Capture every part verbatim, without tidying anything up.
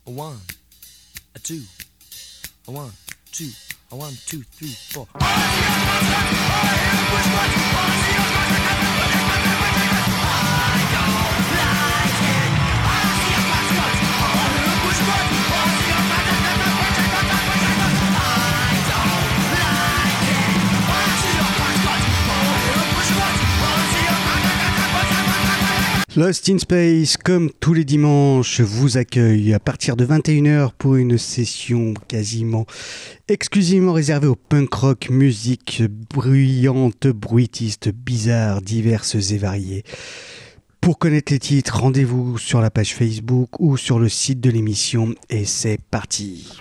a one, a two, a one, two, a one, two, three, four. Lost in Space, comme tous les dimanches, vous accueille à partir de vingt et une heures pour une session quasiment exclusivement réservée au punk rock, musique bruyante, bruitiste, bizarre, diverses et variées. Pour connaître les titres, rendez-vous sur la page Facebook ou sur le site de l'émission et c'est parti.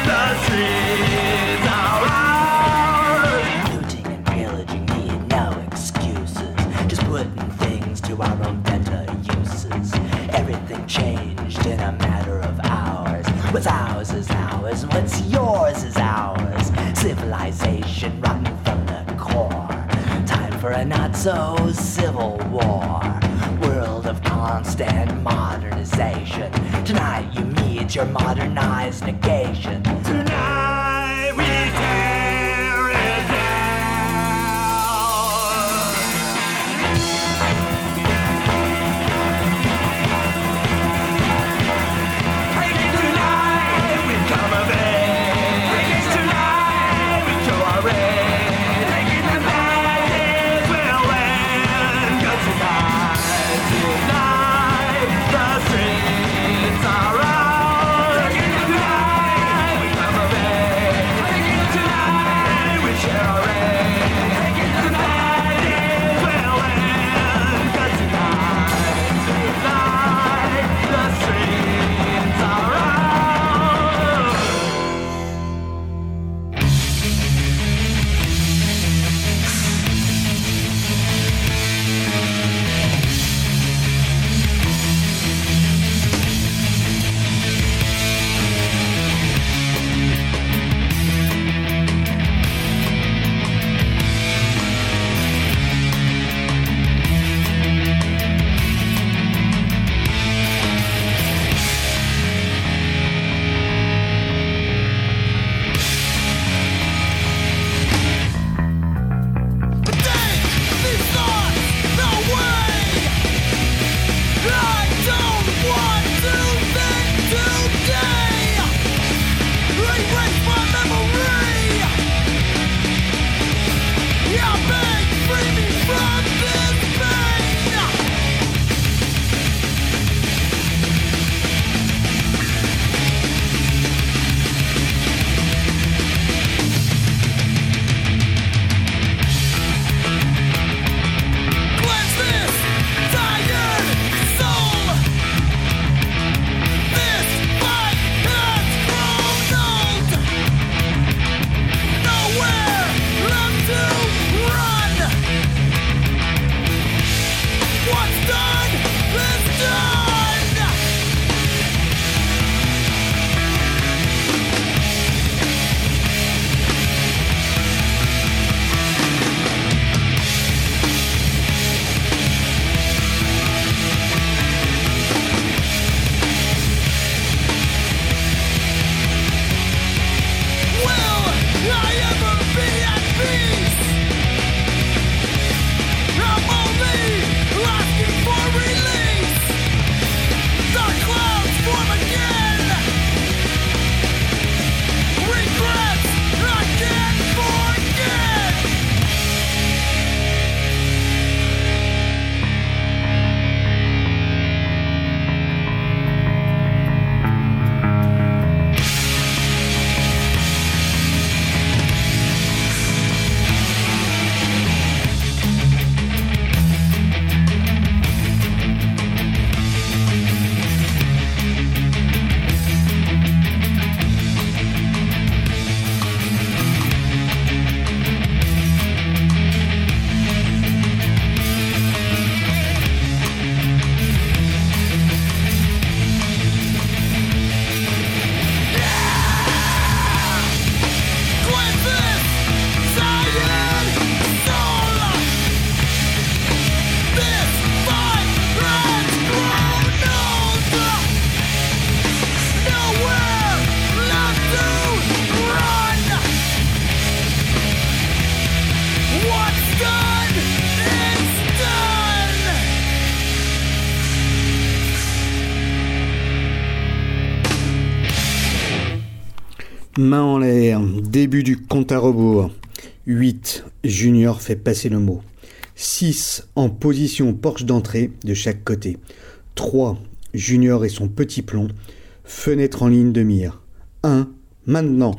Looting and pillaging me, you know it. ours, and what's yours is ours. Civilization rotten from the core. Time for a not-so-civil war. World of constant modernization. Tonight you meet your modernized negation. Tonight we tear it down. Hey, tonight we come of age. Tonight we show our age. Taking the bad days will end. 'Cause tonight, tonight the streets are out. Taking the night we come of age. Taking tonight we share our age. Taking the bad days will end. 'Cause tonight, tonight the streets are out. Main en l'air, début du compte à rebours. huit. Junior fait passer le mot. six. En position porche d'entrée de chaque côté. trois. Junior et son petit plomb. Fenêtre en ligne de mire. un. Maintenant.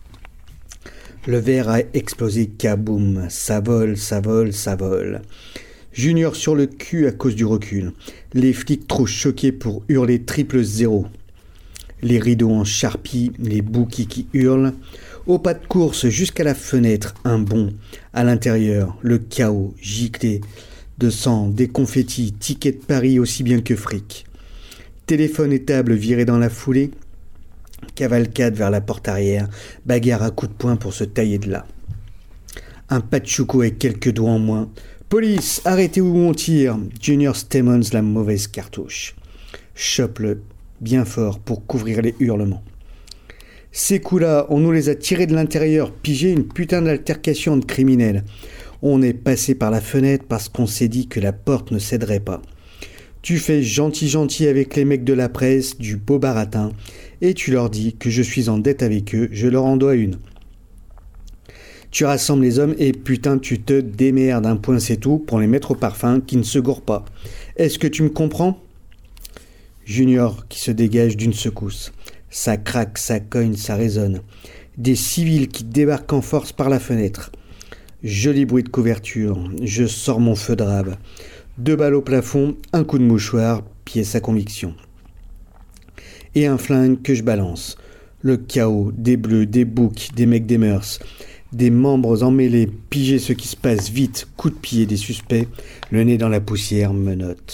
Le verre a explosé, kaboum. Ça vole, ça vole, ça vole. Junior sur le cul à cause du recul. Les flics trop choqués pour hurler triple zéro. Les rideaux en charpie, les bouquets qui hurlent. Au pas de course jusqu'à la fenêtre, un bond. À l'intérieur, le chaos, giclé de sang, des confettis, tickets de Paris aussi bien que fric. Téléphone et table virés dans la foulée. Cavalcade vers la porte arrière, bagarre à coups de poing pour se tailler de là. Un Pachuco avec quelques doigts en moins. Police, arrêtez où on tire. Junior Stemmons la mauvaise cartouche. Chope-le bien fort pour couvrir les hurlements. Ces coups-là, on nous les a tirés de l'intérieur, pigé une putain d'altercation de criminels. On est passé par la fenêtre parce qu'on s'est dit que la porte ne céderait pas. Tu fais gentil-gentil avec les mecs de la presse, du beau baratin, et tu leur dis que je suis en dette avec eux, je leur en dois une. Tu rassembles les hommes et putain tu te démerdes, un point c'est tout, pour les mettre au parfum qui ne se gourent pas. Est-ce que tu me comprends ? Junior qui se dégage d'une secousse. Ça craque, ça cogne, ça résonne. Des civils qui débarquent en force par la fenêtre. Joli bruit de couverture. Je sors mon feu de rab. Deux balles au plafond, un coup de mouchoir, pièce à conviction. Et un flingue que je balance. Le chaos, des bleus, des boucs, des mecs des mœurs. Des membres emmêlés, piger ce qui se passe vite, coup de pied des suspects. Le nez dans la poussière, menottes.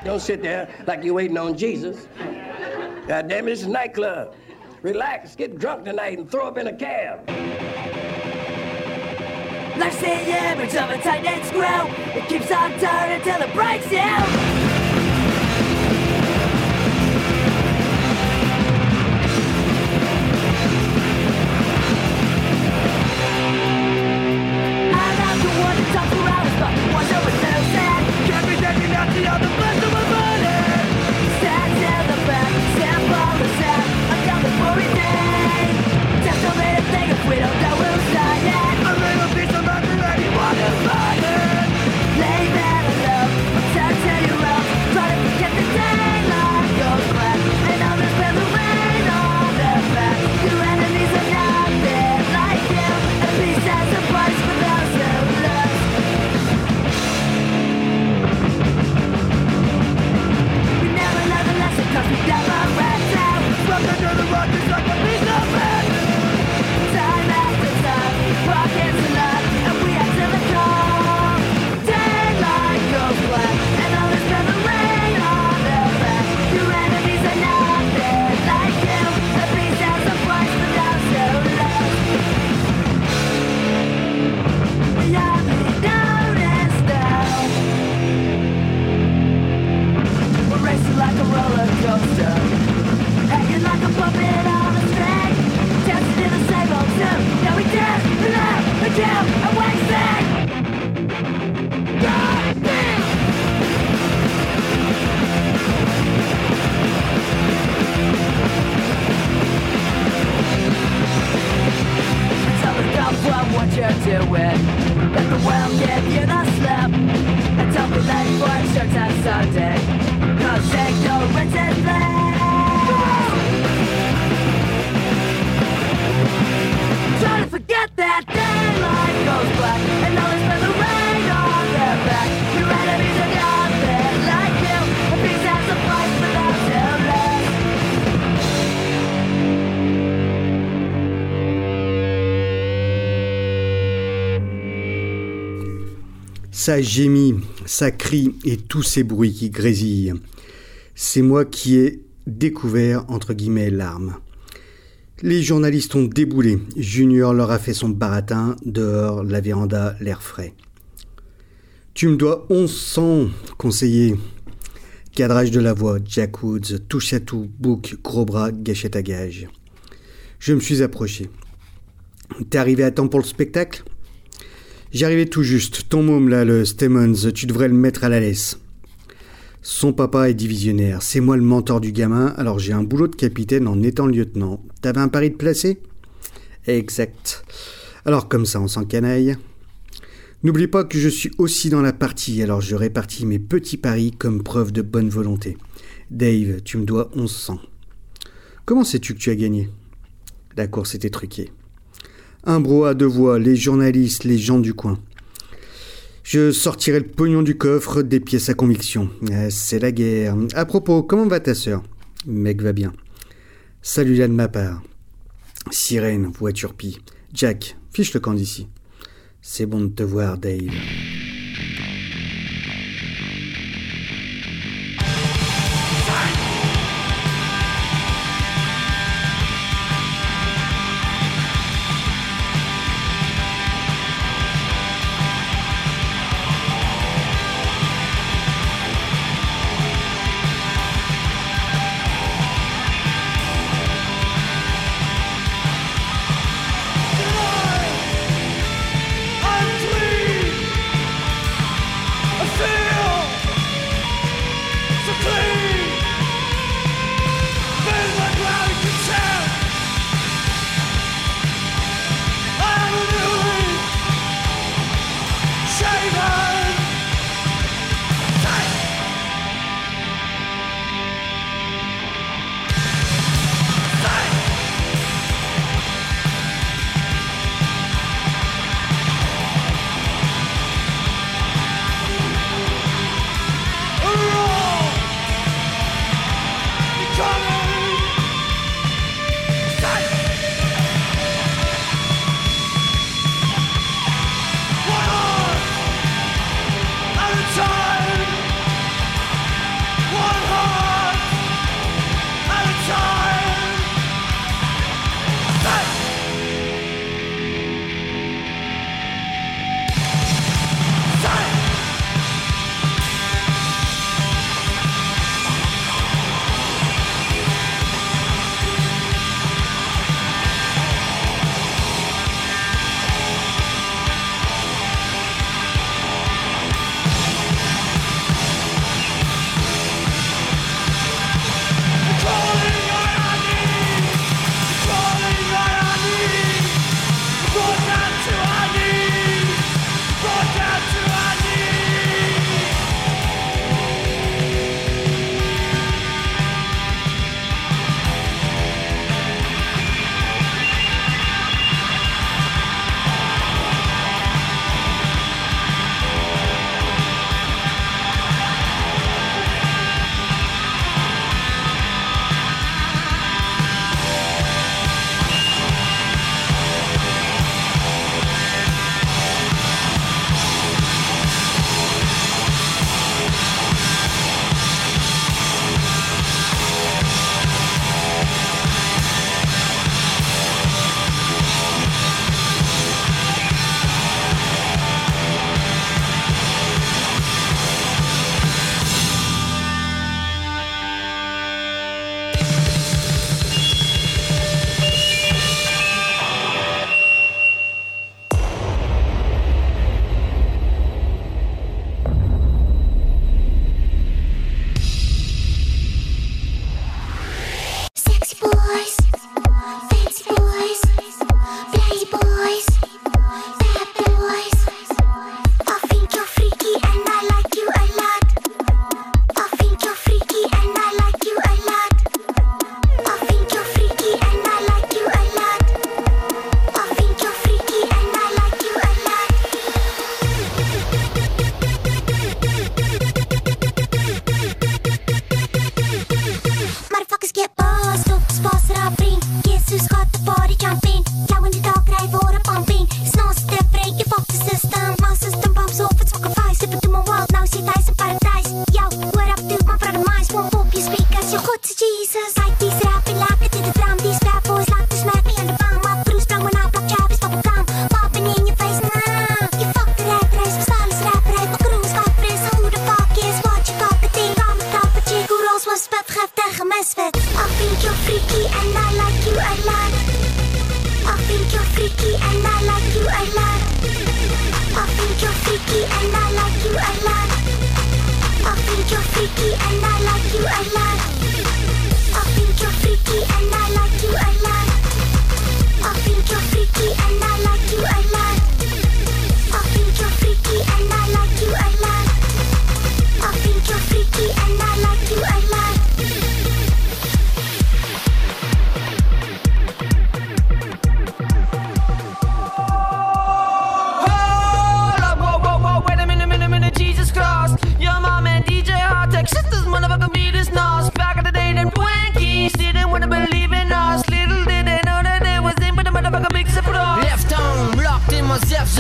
Don't sit there like you're waiting on Jesus. God damn it, it's a nightclub. Relax, get drunk tonight and throw up in a cab. Life's the image of a tight knit screw. It keeps on turning until it breaks you. I'm not the one to talk for hours, but the one that was so sad. Can't be taking out the other best of my money. Stand in the back, stand by the side. I'm coming for a day. Just don't let it think if we don't know who's dying. A little piece of mind for anyone who's lying. Lay that alone, I'm tired to your own. Try to forget the daylight goes black. And all this been the rain on their back. Your enemies are nothing like you. And peace has a price for those who lose. We never learn the lesson cause we never ran out. Swept under the rug just like a piece of bread. Time after time, pockets enough, and we answer the call. Daylight goes black, and all this been the rain on their back. Your enemies are nothing like you. The peace has a price for those who lose. You hardly notice now. We're racing like a roller coaster, hanging like a puppet on a string. Dancing in the same old tune. Now we dance, we laugh, we jam, and we sing. God damn! Tell us not from what you're doing. Let the world give you the slip. And don't be late for church on Sunday. Cause ignorance is bliss. Try to forget that daylight goes black. And all this been the rain on their back. Your enemies are nothing like you. And peace has a price for those who live. Ça gémit, ça crie et tous ces bruits qui grésillent. C'est moi qui ai découvert, entre guillemets, l'arme. Les journalistes ont déboulé. Junior leur a fait son baratin. Dehors, la véranda, l'air frais. Tu me dois onze cents, conseiller. Cadrage de la voix, Jack Woods, touche à tout, bouc, gros bras, gâchette à gage. Je me suis approché. T'es arrivé à temps pour le spectacle ? J'arrivais tout juste. Ton môme là, le Stemmons, tu devrais le mettre à la laisse. Son papa est divisionnaire. C'est moi le mentor du gamin, alors j'ai un boulot de capitaine en étant lieutenant. T'avais un pari de placer ? Exact. Alors comme ça, on s'encanaille. N'oublie pas que je suis aussi dans la partie, alors je répartis mes petits paris comme preuve de bonne volonté. Dave, tu me dois onze cents. Comment sais-tu que tu as gagné ? La course était truquée. Un brouhaha de voix, les journalistes, les gens du coin. Je sortirai le pognon du coffre, des pièces à conviction. Euh, c'est la guerre. À propos, comment va ta sœur ? Mec va bien. Salut là de ma part. Sirène, voiture pie. Jack, fiche le camp d'ici. C'est bon de te voir, Dave. I'm clean.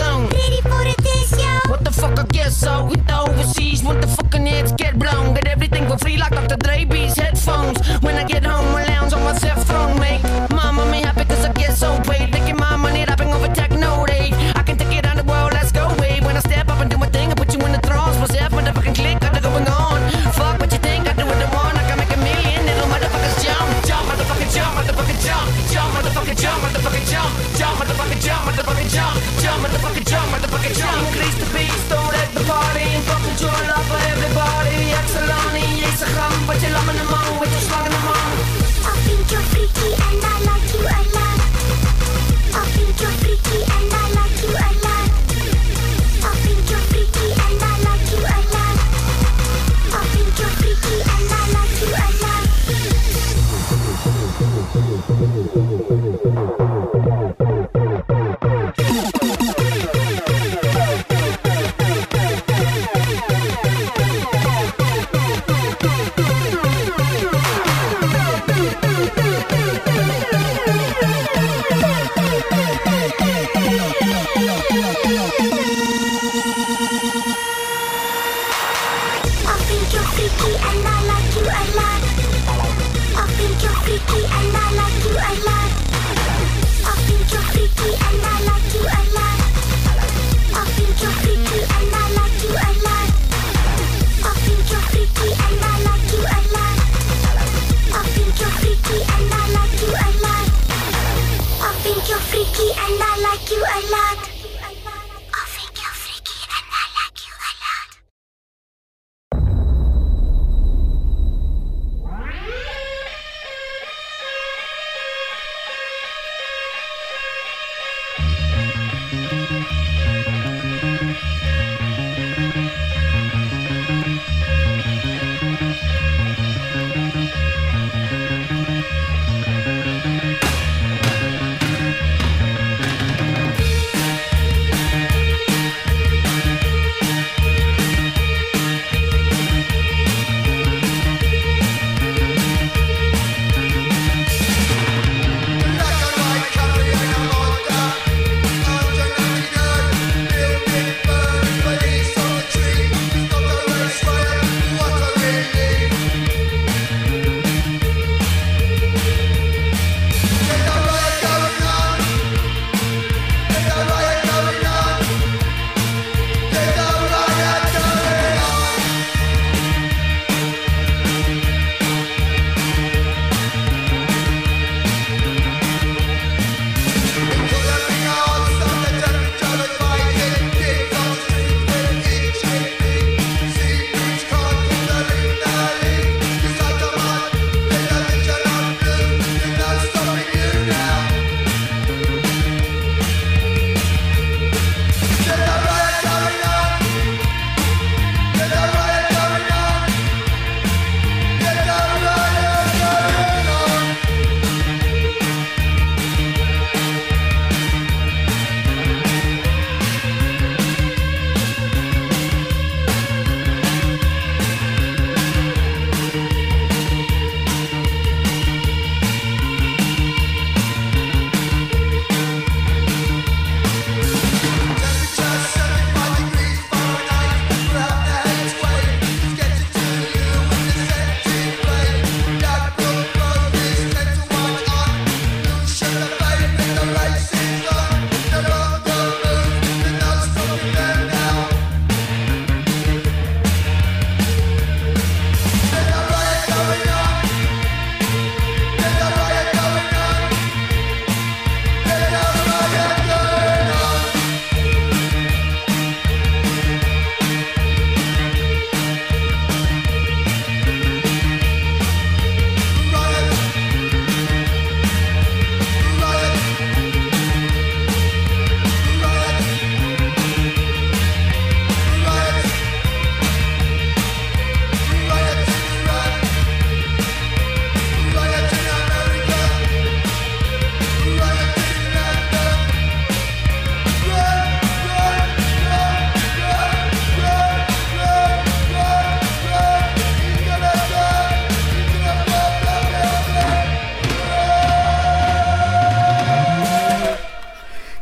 zone. Ready for the test, yo? What the fuck, I guess so. Hit the overseas when the fucking heads get blown. Get everything for free like Doctor Dre Beats headphones. When I get home, I lounge on my cell phone. Make mama me happy cause I get so paid. Making my money rapping over techno rave. I can take it on the world, let's go wave. When I step up and do my thing, I put you in the thrones. Myself, motherfucking click, got it going on. Fuck what you think, I do what I want. I can make a million, little motherfuckers jump. Jump, motherfucking jump, motherfucking jump. Jump, motherfucking jump, motherfucking jump. Jump, motherfucking jump, motherfucking jump. Jump, motherfucking jump, motherfucking jump. Increase the beat, don't wreck the party. Fucking joy love for everybody. Excellent, yes, I come, but you're loving them all with your slang in the mouth. I think you're free.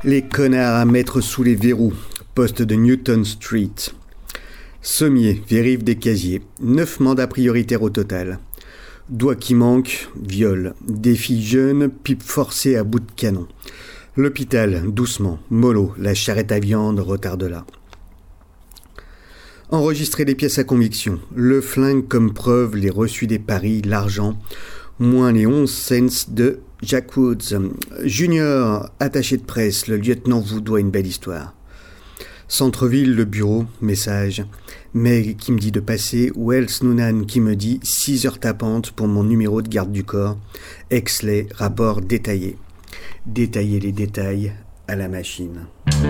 Les connards à mettre sous les verrous. Poste de Newton Street. Sommier, vérif des casiers. Neuf mandats prioritaires au total. Doigts qui manquent, viol. Des filles jeunes, pipe forcée à bout de canon. L'hôpital, doucement, mollo, la charrette à viande retarde là. Enregistrer les pièces à conviction. Le flingue comme preuve, les reçus des paris, l'argent, moins les onze cents de Jack Woods. Junior, attaché de presse, le lieutenant vous doit une belle histoire. Centre-ville, le bureau, message. Meg qui me dit de passer, Wells Noonan qui me dit six heures tapantes pour mon numéro de garde du corps. Exley, rapport détaillé. Détailler les détails à la machine.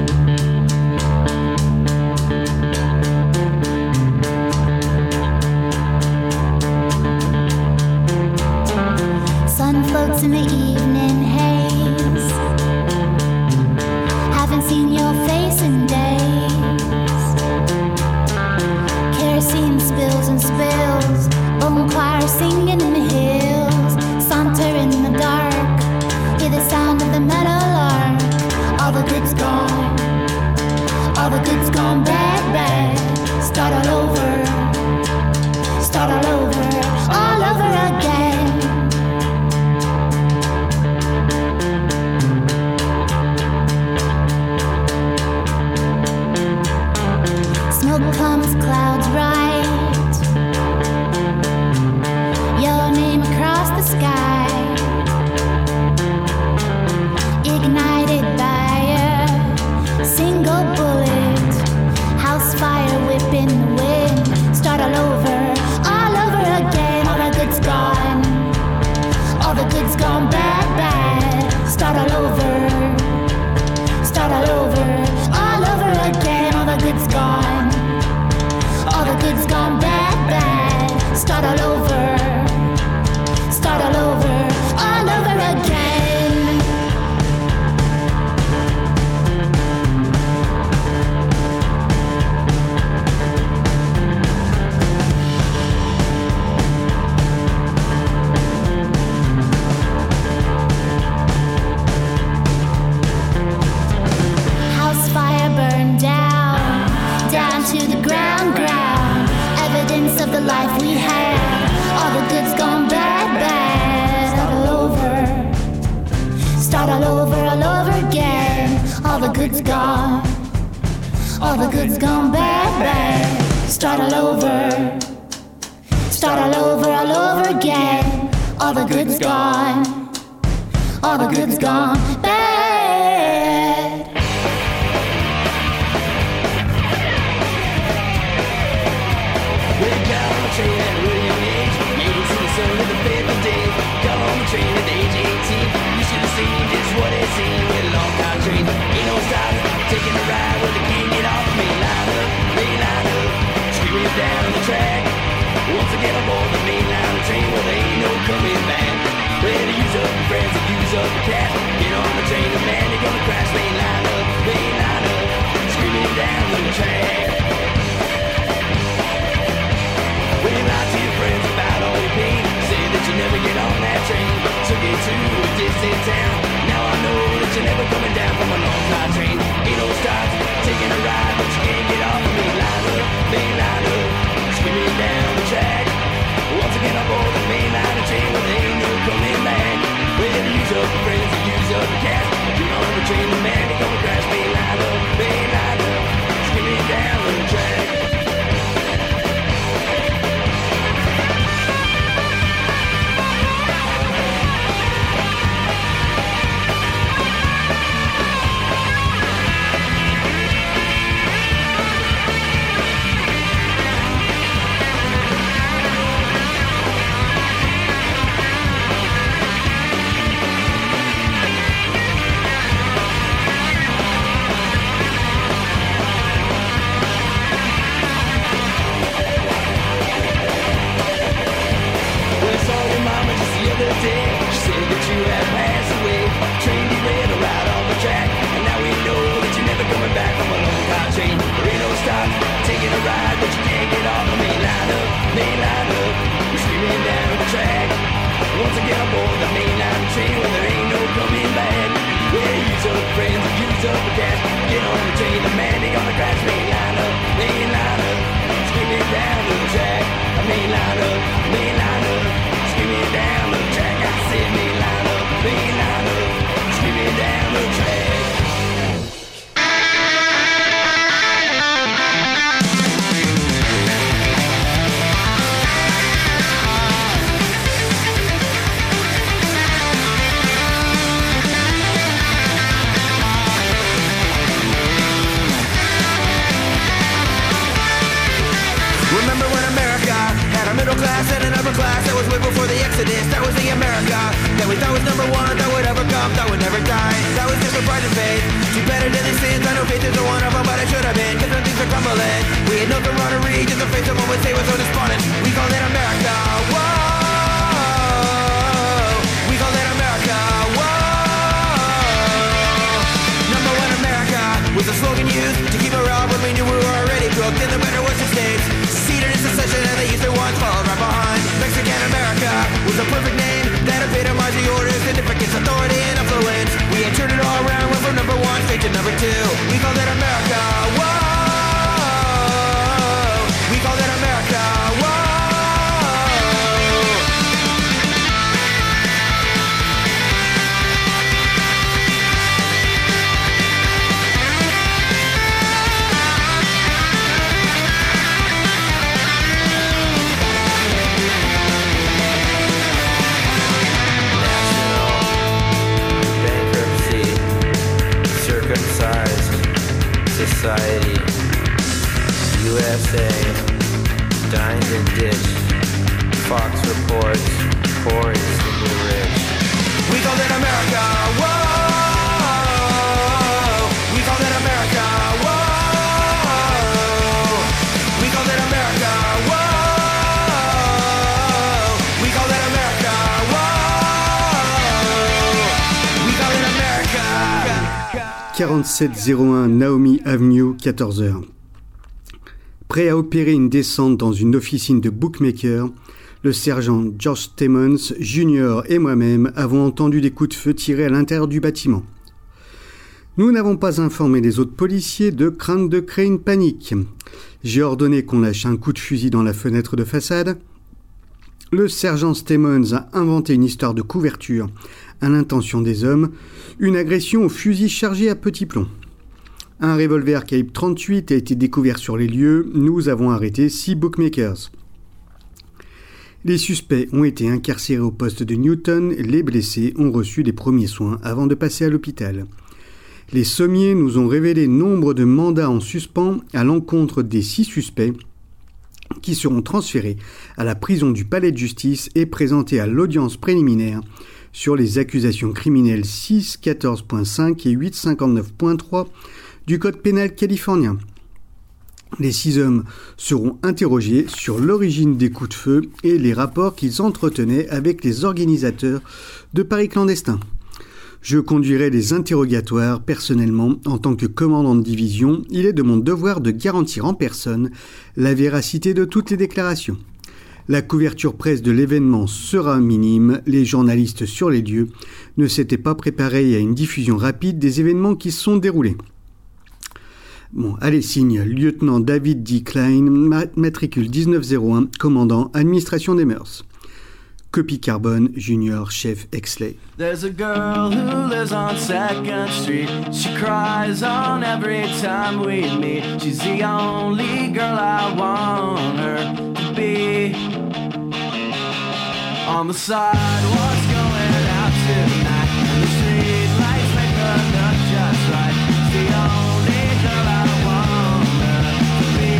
Sun floats in the evening haze. Haven't seen your face in days. Kerosene spills and spills. Bone choir singing in the hills. Saunter in the dark. Hear the sound of the metal arc. All the good's gone. All the good's gone bad, bad. Start all over. Start all over. All over again. Smoke comes, clouds right. Your name across the sky. Ignited by a single bullet. House fire whipping the wind. Start all over, all over again. All the good's gone. All the good's gone bad, bad. Start all over. Start all over, all over again. All the good's gone. All the good's gone bad, bad. Start all over. Start all over, all over again. House fire burned down, down to the ground, ground. Evidence of the life we had. All the good's gone bad, bad. Start all over. Start all over, all over again. All the good's gone. All the good's gone bad, bad. Start all over. Start all over, all over again. All the good's gone. All the good's gone bad. We're gone on train at a really young age. You can see the sun in the paper day. Got on the train at age eighteen. You should have seen just what it seemed. With a long time train, ain't no stop. Taking a ride where they can't get off. Main line up, main line up. Screaming down the track. Once again aboard the main line of train, well there ain't no coming back. Ready to use up your friends and use up your cat. Get on the train and man, you're gonna crash. Main line up, main line up. Screaming down the track. When you lie to your friends about all your pain, say that you never get on that train. So get to a distant town. Now I know that you're never coming down from a long time train. Ain't no stops, taking a ride, but you can't get off. Main line up, main line up. Screaming down the track. Once again aboard the main line of train, well there ain't no coming back. Well, you use up your friends and use up your cash. Get on the train, the man, you're gonna crash. Main line up, main line up. Screaming down class and an upper class that was way before the Exodus. That was the America that we thought was number one, that would ever come, that would never die. That was just a pride and faith. Too better than these sins. I know faith isn't one of them, but I should have been. Cause when things are crumbling, we had no camaraderie. Just a face someone would say was so despondent. We called it America. Whoa, we called it America. Whoa, number one America was a slogan used to keep it real when we knew we were already cooked in the better Western states. Seated in secession and they used their ones followed right behind. Mexican America was a perfect name that epitomized the order, significance, authority, and influence. We had turned it all around, went from number one straight to number two. We called it America. Whoa, we called it America. Whoa. Circumcised society, U S A, dined and ditched, Fox reports, poor instantly rich. We called it America, whoa! We called it America, whoa! We called it America, whoa! We called it America, whoa! We called it America. quarante-sept zéro un Naomi Avenue, quatorze heures. Prêt à opérer une descente dans une officine de bookmaker, le sergent George Timmons junior et moi-même avons entendu des coups de feu tirés à l'intérieur du bâtiment. Nous n'avons pas informé les autres policiers de crainte de créer une panique. J'ai ordonné qu'on lâche un coup de fusil dans la fenêtre de façade. Le sergent Timmons a inventé une histoire de couverture à l'intention des hommes, une agression au fusil chargé à petit plomb. Un revolver calibre trente-huit a été découvert sur les lieux. Nous avons arrêté six bookmakers. Les suspects ont été incarcérés au poste de Newton. Les blessés ont reçu les premiers soins avant de passer à l'hôpital. Les sommiers nous ont révélé nombre de mandats en suspens à l'encontre des six suspects qui seront transférés à la prison du palais de justice et présentés à l'audience préliminaire sur les accusations criminelles six quatorze point cinq et huit cinquante-neuf point trois du Code pénal californien. Les six hommes seront interrogés sur l'origine des coups de feu et les rapports qu'ils entretenaient avec les organisateurs de paris clandestins. Je conduirai les interrogatoires personnellement en tant que commandant de division. Il est de mon devoir de garantir en personne la véracité de toutes les déclarations. La couverture presse de l'événement sera minime. Les journalistes sur les lieux ne s'étaient pas préparés à une diffusion rapide des événements qui se sont déroulés. Bon, allez, signe, lieutenant David D. Klein, matricule dix-neuf zéro un, commandant, administration des mœurs. Copie Carbone, junior, chef Exley. There's a girl who lives on second street. She cries on every time we meet. She's the only girl I want her to be. On the sidewalks going out tonight, and the street lights make her look just right. She's the only girl I want her to be.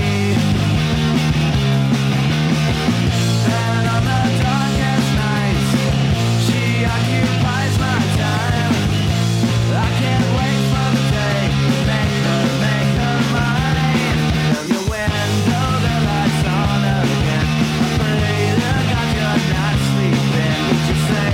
And on the darkest nights, she occupies my time. I can't wait for the day to make her, make her mine. From your window, the lights on again. I pray to God you're not sleeping. Would you say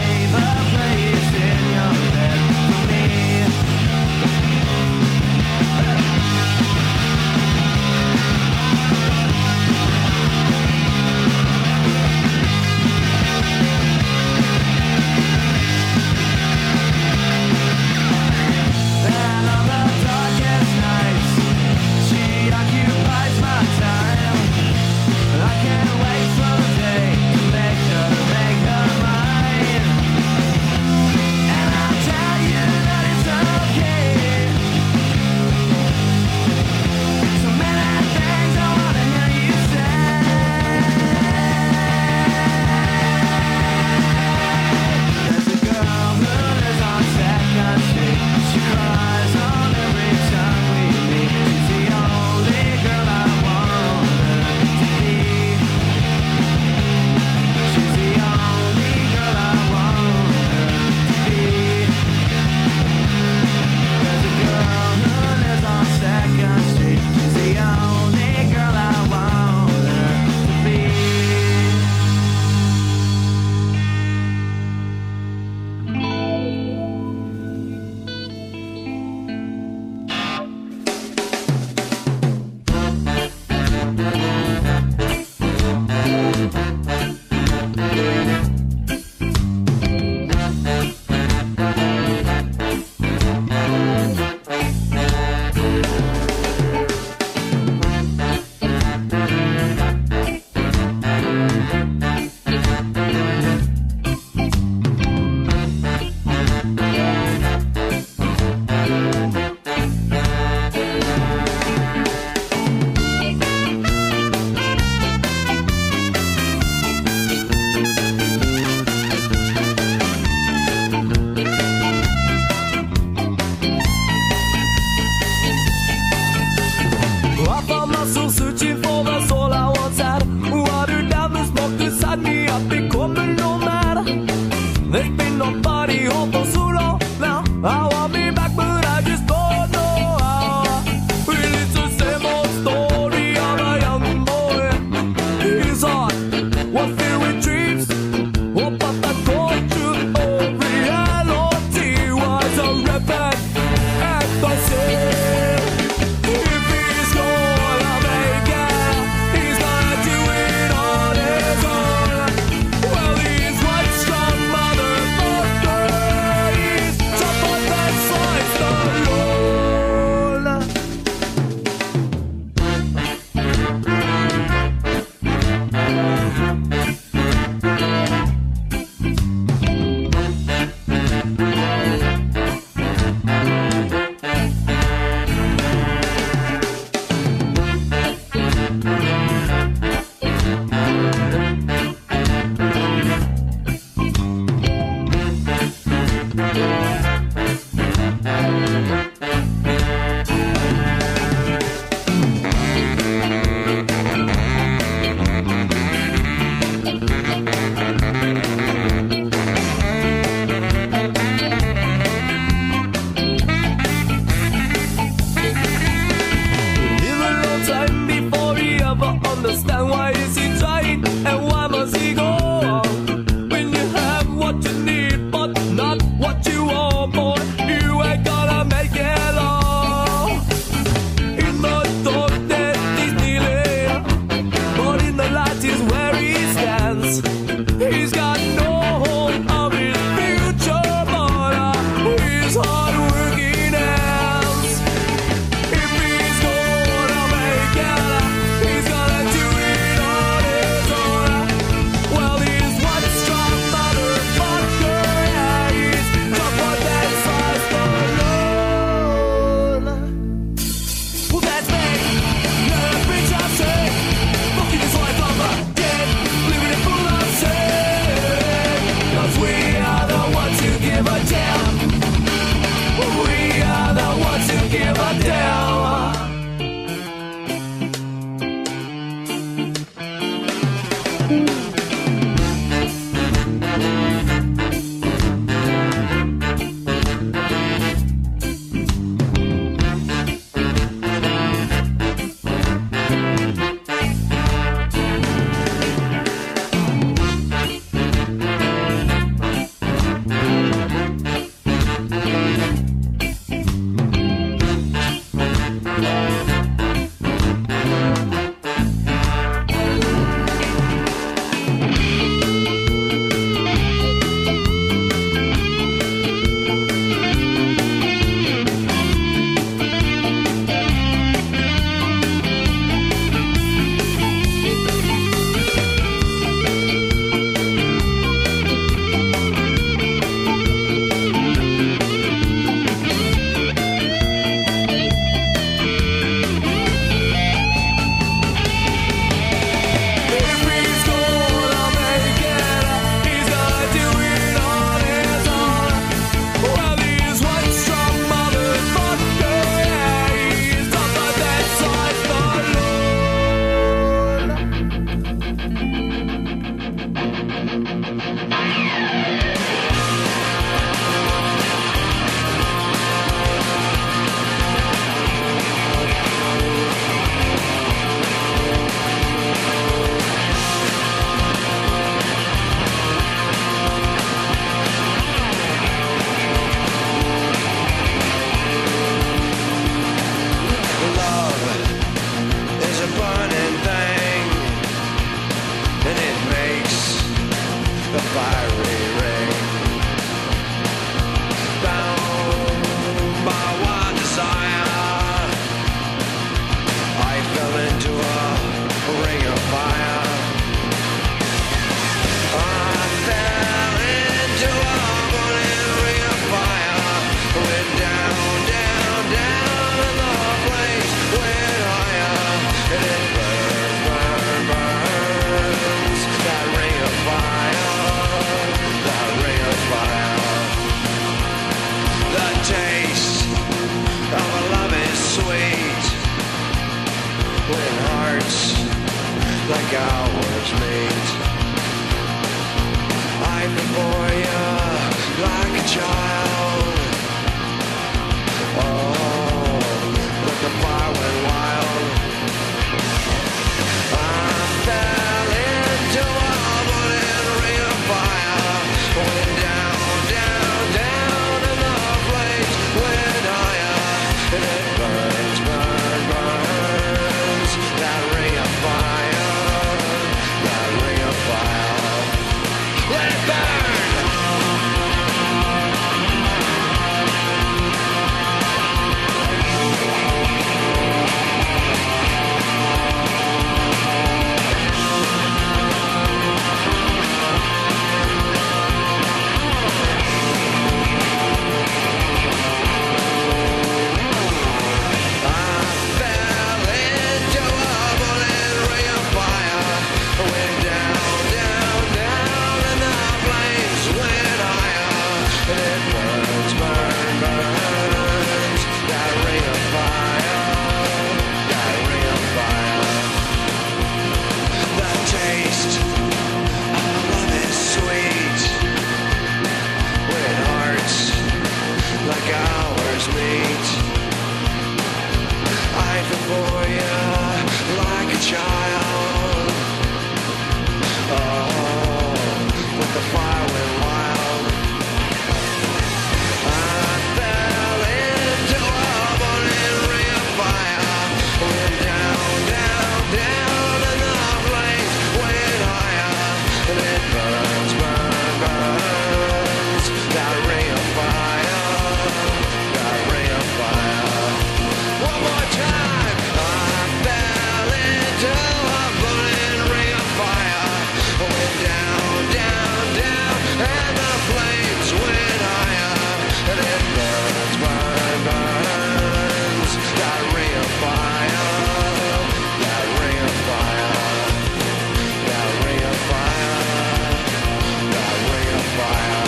found myself searching for the soul I once had. Watered down the smoke beside me, I've become a nomad. There's been nobody home for so long now. I want me back, but I just don't know how. Well, it's the same old story of a young boy. His heart was filled with dreams. Oh, but the torture of reality was a rapid ecstasy. If he's gonna make it, he's gonna do it on his own. Well, he's one strong motherfucker. He's someone that slides the road. Live a long time before he ever understand why is he trying and why must he go on? When you have what you need but not what you want, boy, you ain't gonna make it long. In the dark that he's kneeling, but in the light is where he stands. He's got no hope of his future, but uh, his hard-working hands. If he's gonna make it, he's gonna do it on his own. Well, he's one strong motherfucker, yeah, he's someone that slides the road. Well, that's me, not a bitch I say, fucking his life on my dead, living a fool I say. Cause we are the ones who give a damn. We are the ones who give a damn. If he's gonna make it, he's gonna do it on his own. Well, he's one strong motherfucker, yeah, he's someone that slides the road. Love is a burning thing, and it makes the fiery ring. Bound by one desire, I fell into a ring of fire. I fell into a burning ring of fire. Went down, down, down, and the flames went higher. And it burns, burns, burns. That ring of fire, that ring of fire. The taste of a love is sweet. when hearts like ours meet. I before you like a child. Oh, but the fire went wild. I fell into a burning ring of fire. Went down, down, down, and the flames went higher. And it burns, burns, burns. That ring of fire, that ring of fire. Let it burn! Like ours meet. I feel for you like a child. Oh, but the fire went wild. I fell into a burning ring of fire. Went down, down, down, and the flames went higher. And it burns, burns, burns. That ring of fire. One more time, I fell into a burning ring of fire. Went down, down, down, and the flames went higher. And it burns, burns, burns. That ring of fire, that ring of fire, that ring of fire, that ring of fire.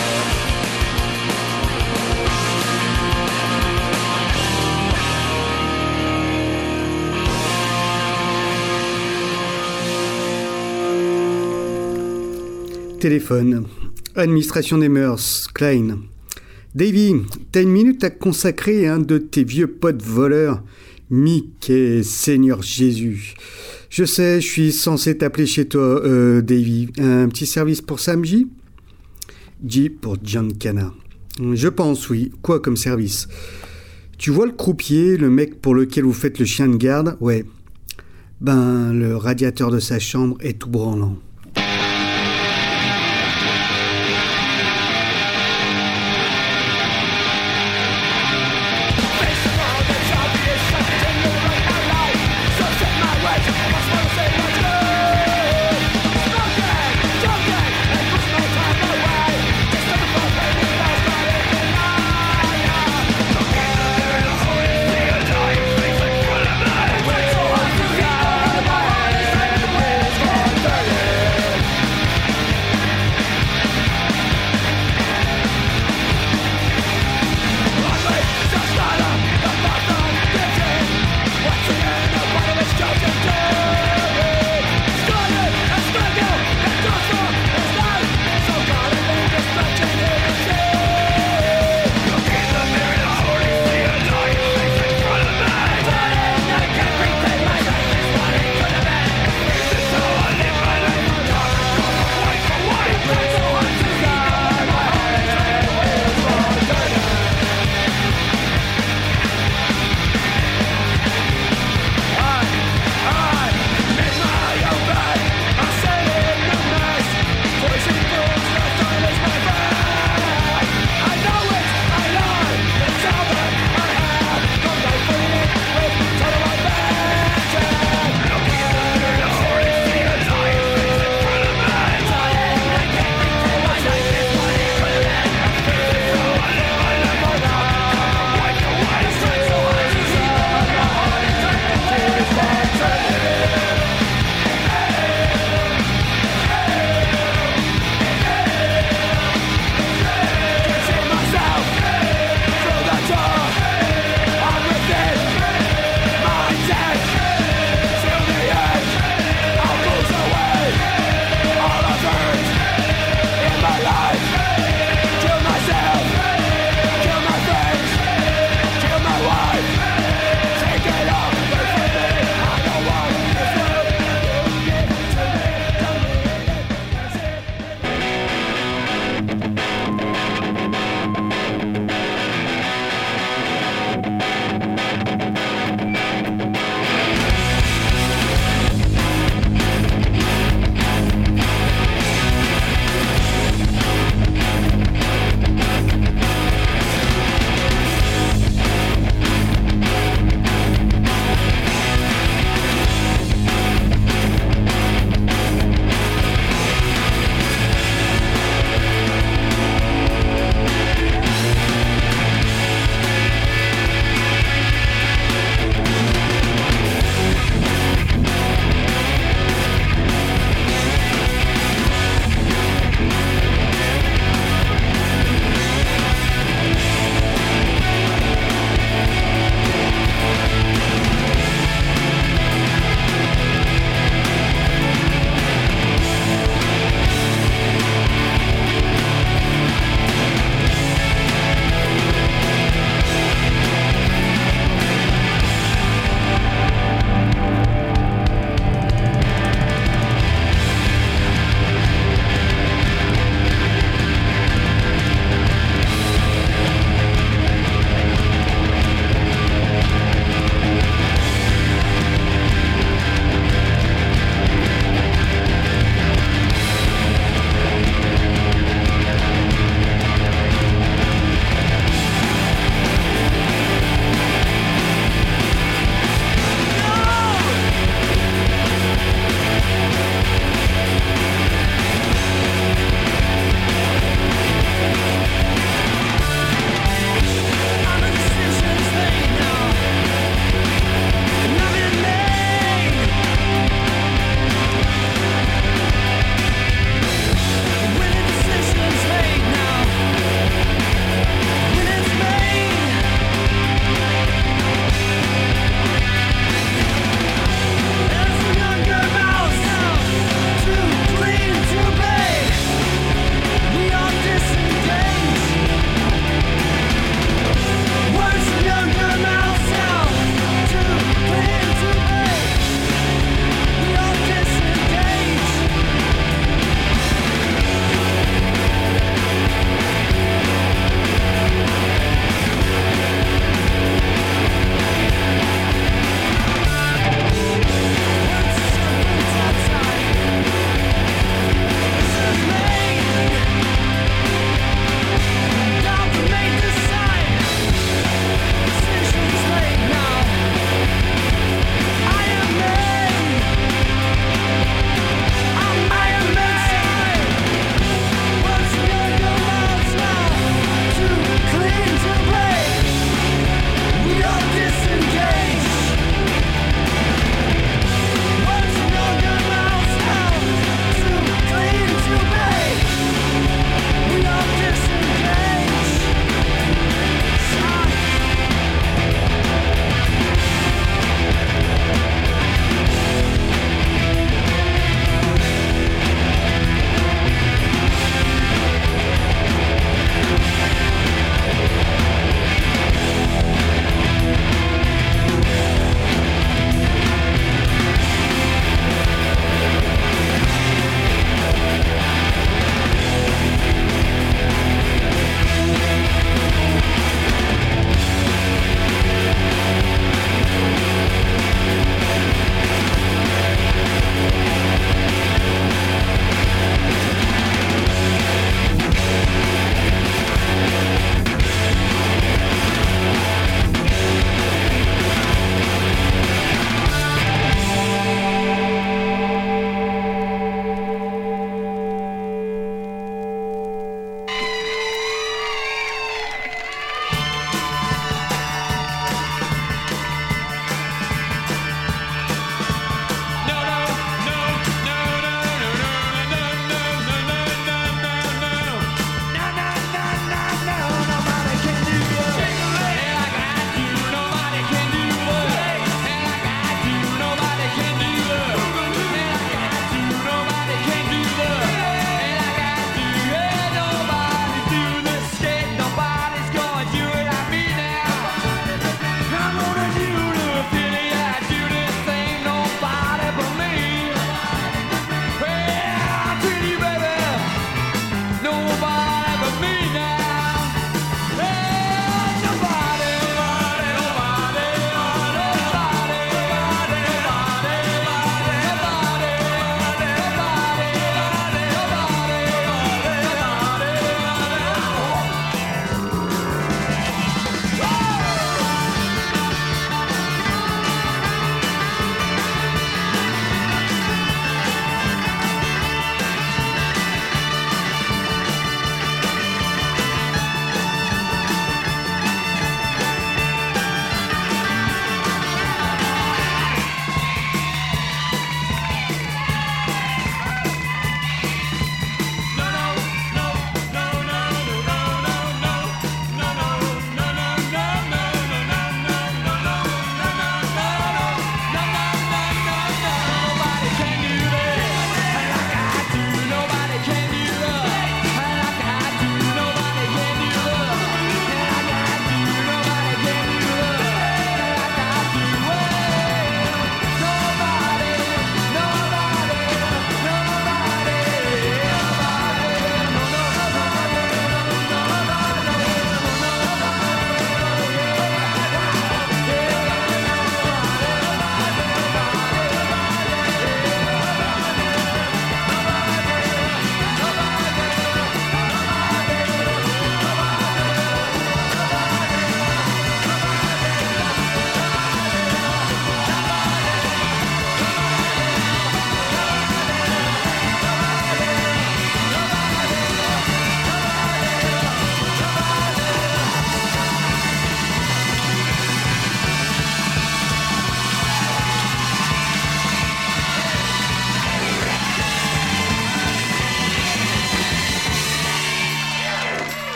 Téléphone. Administration des mœurs. Klein. Davy, t'as une minute à consacrer à un de tes vieux potes voleurs. Mickey, Seigneur Jésus. Je sais, je suis censé t'appeler chez toi, euh, Davy. Un petit service pour Sam J? J pour John Cana. Je pense, oui. Quoi comme service? Tu vois le croupier, le mec pour lequel vous faites le chien de garde? Ouais. Ben, le radiateur de sa chambre est tout branlant. Yeah.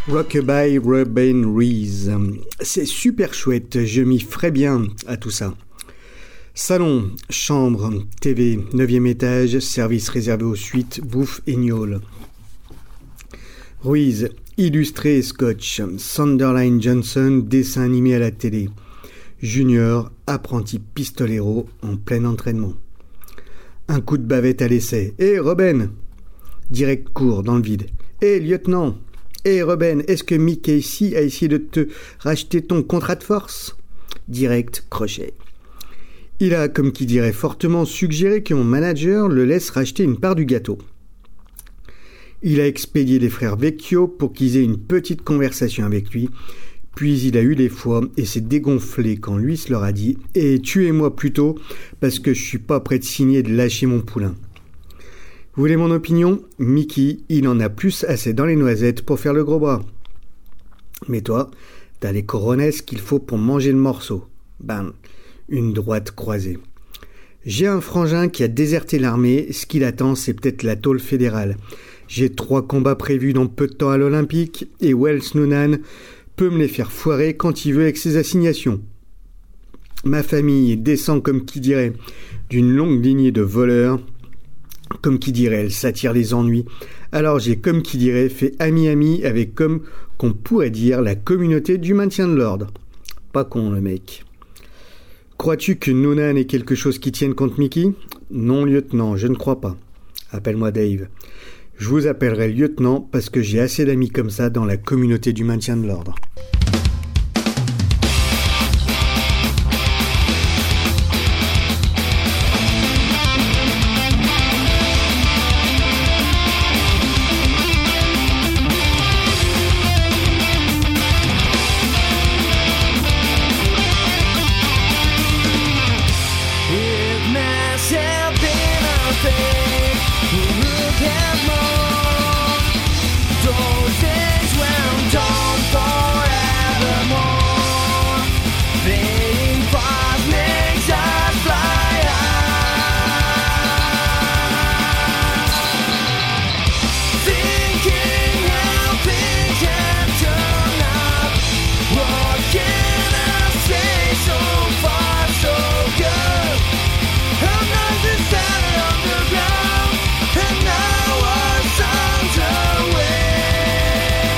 Rockabye Robin Rees. C'est super chouette, je m'y ferais bien à tout ça. Salon, chambre, T V, neuvième étage, service réservé aux suites, bouffe et gnôle. Ruiz, illustré et scotch. Sanderline Johnson, dessin animé à la télé. Junior, apprenti pistolero en plein entraînement. Un coup de bavette à l'essai. Hé, hey, Robin! Direct court dans le vide. Hé, hey, lieutenant! Hé, hey, Robin, est-ce que Mick Casey a essayé de te racheter ton contrat de force? Direct crochet. Il a, comme qui dirait, fortement suggéré que mon manager le laisse racheter une part du gâteau. Il a expédié les frères Vecchio pour qu'ils aient une petite conversation avec lui, puis il a eu les fois et s'est dégonflé quand Luis leur a dit « Et tuez-moi plutôt, parce que je suis pas prêt de signer et de lâcher mon poulain. » Vous voulez mon opinion? Mickey, il en a plus assez dans les noisettes pour faire le gros bras. Mais toi, t'as les coronesses qu'il faut pour manger le morceau. Bam, une droite croisée. J'ai un frangin qui a déserté l'armée, ce qu'il attend c'est peut-être la tôle fédérale. J'ai trois combats prévus dans peu de temps à l'Olympique et Wells Noonan peut me les faire foirer quand il veut avec ses assignations. Ma famille descend comme qui dirait d'une longue lignée de voleurs, comme qui dirait elle s'attire les ennuis. Alors j'ai comme qui dirait fait ami-ami avec comme qu'on pourrait dire la communauté du maintien de l'ordre. Pas con le mec. Crois-tu que Noonan ait quelque chose qui tienne contre Mickey? Non, lieutenant, je ne crois pas. Appelle-moi Dave. Je vous appellerai lieutenant parce que j'ai assez d'amis comme ça dans la communauté du maintien de l'ordre. And now our songs away.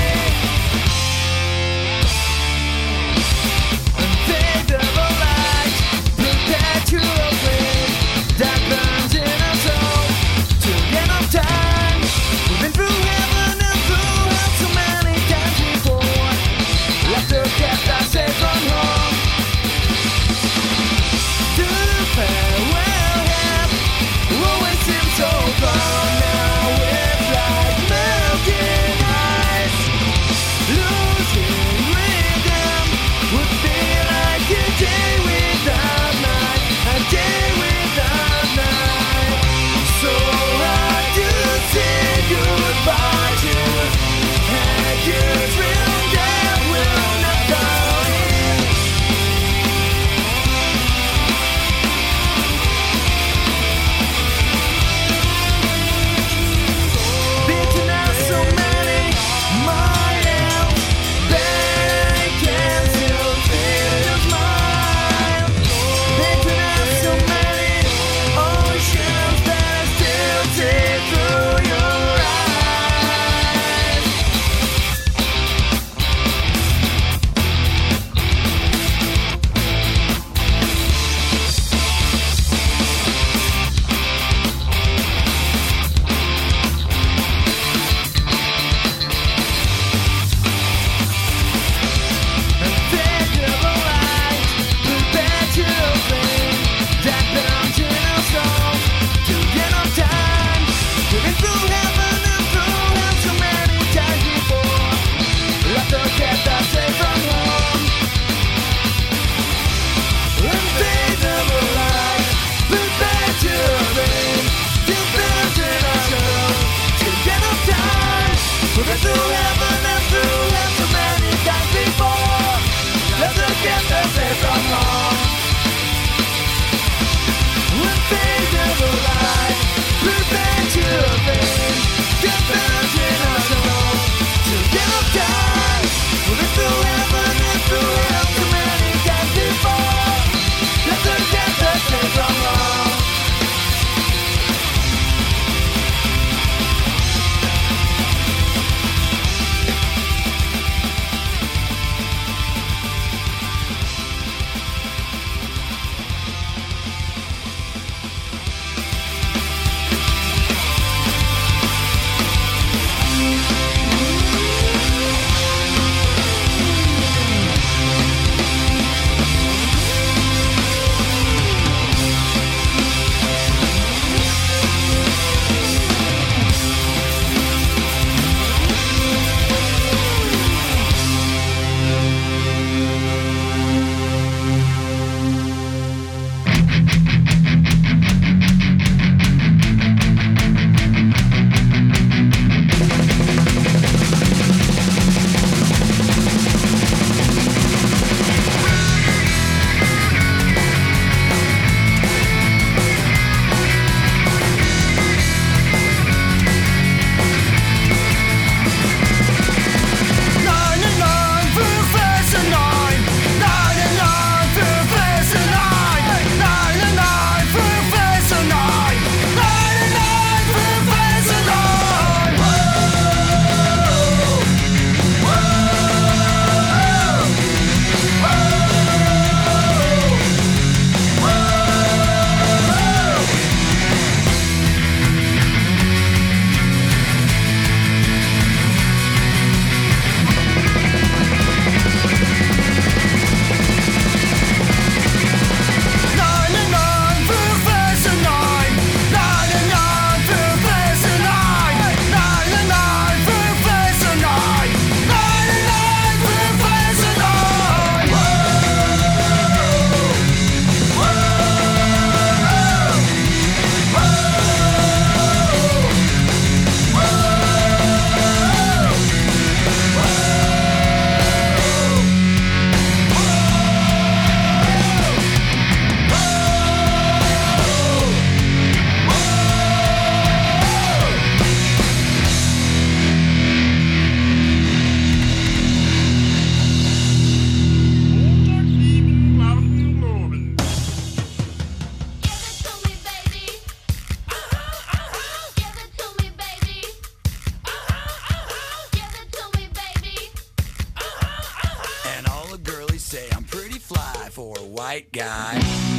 white guy.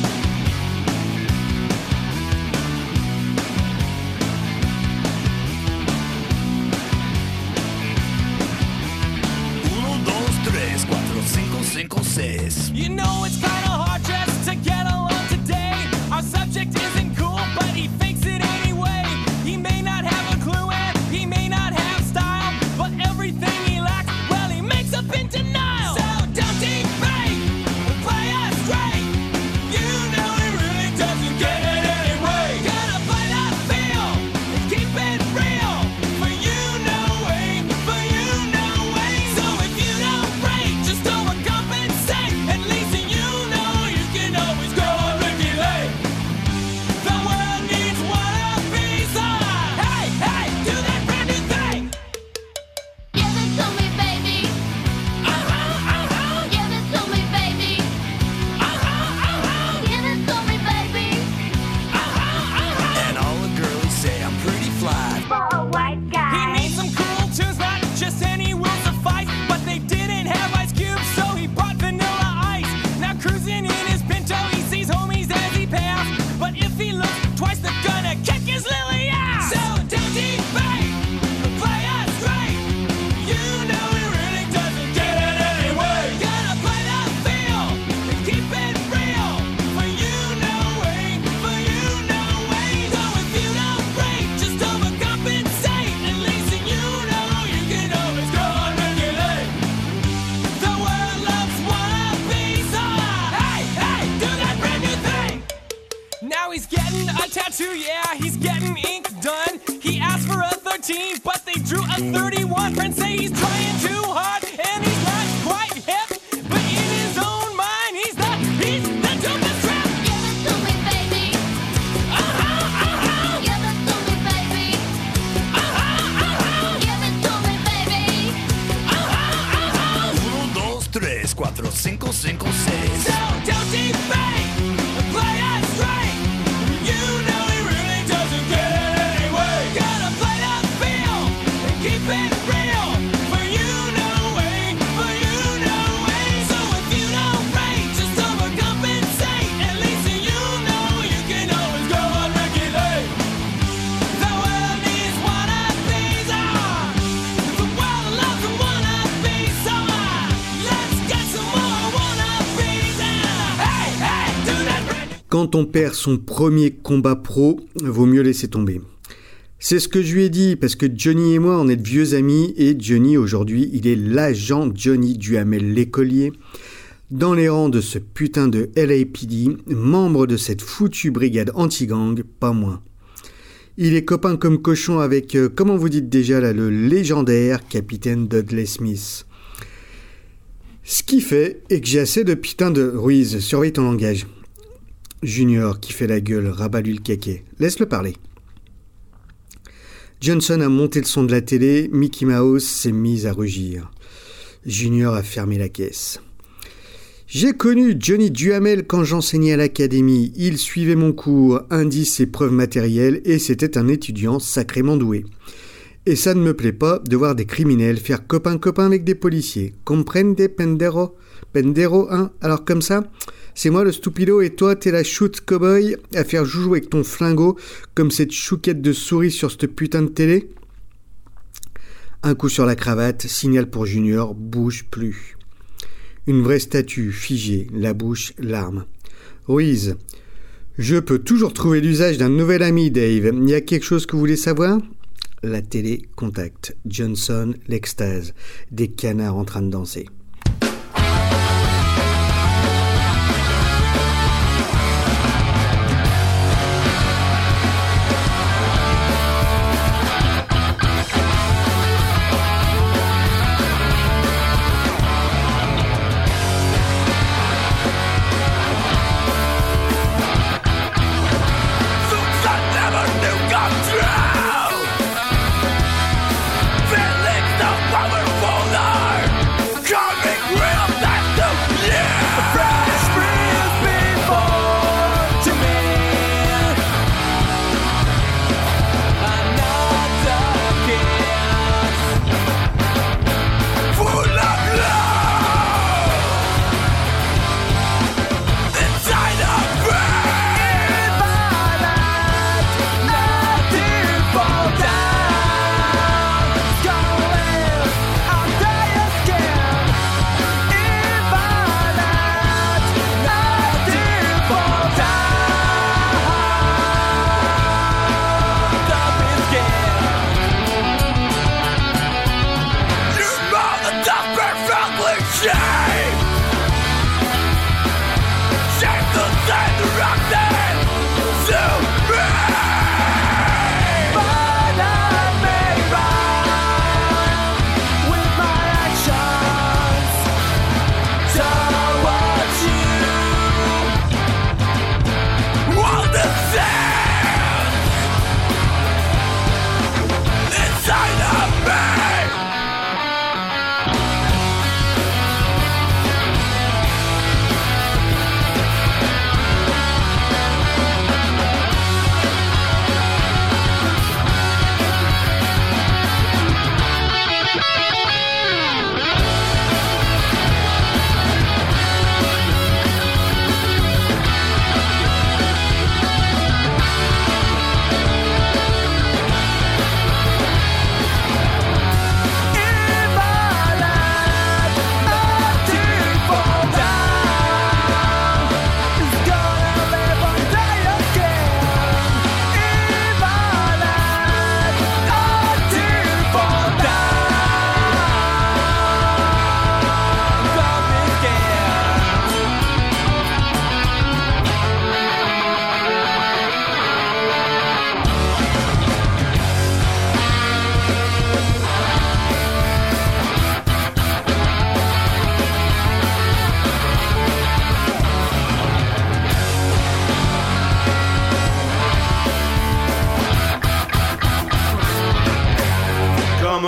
Uno, dos, tres, cuatro, cinco, cinco, seis. You know it's kinda hard just to get along today. Our subject isn't cool, but he fakes it anyway. He may not have a clue and he may not have style, but everything he lacks, well, he makes up in denial. So don't debate, play us straight. You know he really doesn't get it anyway. Gotta play that feel and keep it real. For you know way, for you know way. So if you don't break, just overcompensate. At least you know you can always go on Ricky Lake. The world needs one of these. Hey, hey, do that brand new thing. Give it to me, baby. Uh-huh, uh-huh, Give it to me, baby. uh-huh, uh-huh, Give it to me, baby. uh-huh, uh-huh. And all the girlies say I'm pretty fly. For a white He guy. needs some cool tunes, not just any will suffice. But they didn't have ice cubes, so he brought vanilla ice. Now cruising in his Pinto, he sees homies as he pass. But if he looks twice, they're gonna kick his lily ass. So don't debate, play us straight. You know he really doesn't get it anyway. Gotta play that feel and keep it real. For you know way, for you know way. So if you don't break, just overcompensate. At least you know you can always go on regulate. The world loves wannabes. Hey, hey, do that brand new thing. Now he's getting a tattoo, yeah, he's getting ink done. He asked for a thirteen, but they drew a thirty-one. Friends say he's trying too hard, and he's not quite hip. But in his own mind, he's the, he's the dopest trap. Give it to me, baby. Uh-huh, uh-huh, Give it to me, baby. uh-huh, uh-huh, Give it to me, baby. uh-huh, uh-huh. Uno, dos, tres, cuatro, cinco, cinco, seis. So don't debate, play us straight. You know he really doesn't get it anyway. Gotta play that feel and keep it real. For you know way, for you know way. So if you don't break, just overcompensate. At least you know you can always go on regulate. The world needs one of these. Ah, the world loves one of these. So ah, let's get some more one of these. Ah, hey, hey, do that brand new. Quand on perd son premier combat pro, vaut mieux laisser tomber. C'est ce que je lui ai dit, parce que Johnny et moi, on est de vieux amis, et Johnny, aujourd'hui, il est l'agent Johnny Duhamel, l'écolier, dans les rangs de ce putain de L A P D, membre de cette foutue brigade anti-gang, pas moins. Il est copain comme cochon avec, euh, comment vous dites déjà là, le légendaire capitaine Dudley Smith. Ce qui fait est que j'ai assez de putain de... Ruiz, surveille ton langage. Junior qui fait la gueule, rabat-lui le caquet. Laisse-le parler. Johnson a monté le son de la télé, Mickey Mouse s'est mise à rugir. Junior a fermé la caisse. J'ai connu Johnny Duhamel quand j'enseignais à l'académie. Il suivait mon cours, indices et preuves matérielles, et c'était un étudiant sacrément doué. Et ça ne me plaît pas de voir des criminels faire copain-copain avec des policiers. Comprende, pendero? Pendero, hein? Alors comme ça, c'est moi le stupido et toi t'es la shoot cowboy à faire joujou avec ton flingot comme cette chouquette de souris sur cette putain de télé? Un coup sur la cravate, signal pour Junior, bouge plus. Une vraie statue, figée, la bouche, larme. Ruiz, je peux toujours trouver l'usage d'un nouvel ami, Dave. Il y a quelque chose que vous voulez savoir? La télé, contact. Johnson, l'extase. Des canards en train de danser. Feelings so powerful are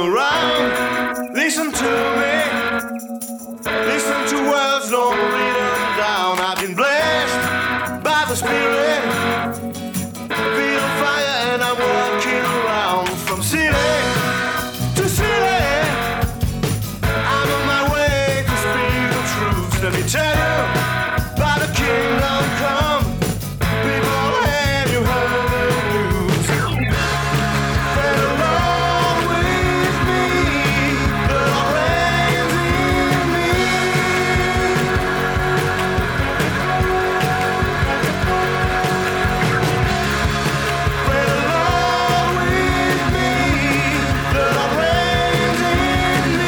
around. Listen to me. Listen to words, don't read them down. I've been blessed by the Spirit. Feel fire and I'm walking around from city to city. I'm on my way to speak the truth. Let me tell you about the kingdom come. People, have you heard the news? Pray along with me. The Lord reigns in me. Pray along with me. The Lord reigns in me.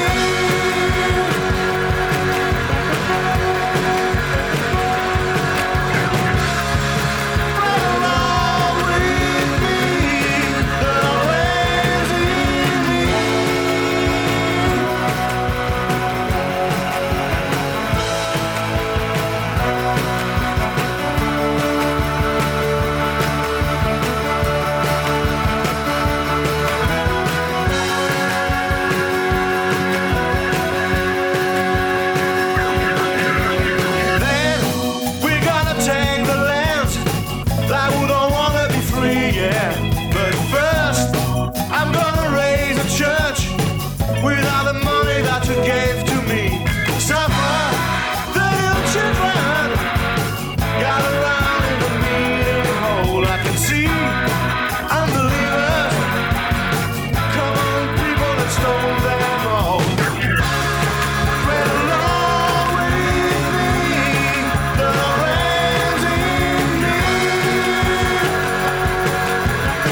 Then we're gonna take the land that would all wanna be free, yeah. But first, I'm gonna raise a church with all the money that you gave to me. Suffer the little children gather around in the meeting hall. I can see unbelievers. Come on, people, let's stone them all. Pray along with me. The Lord reigns in me.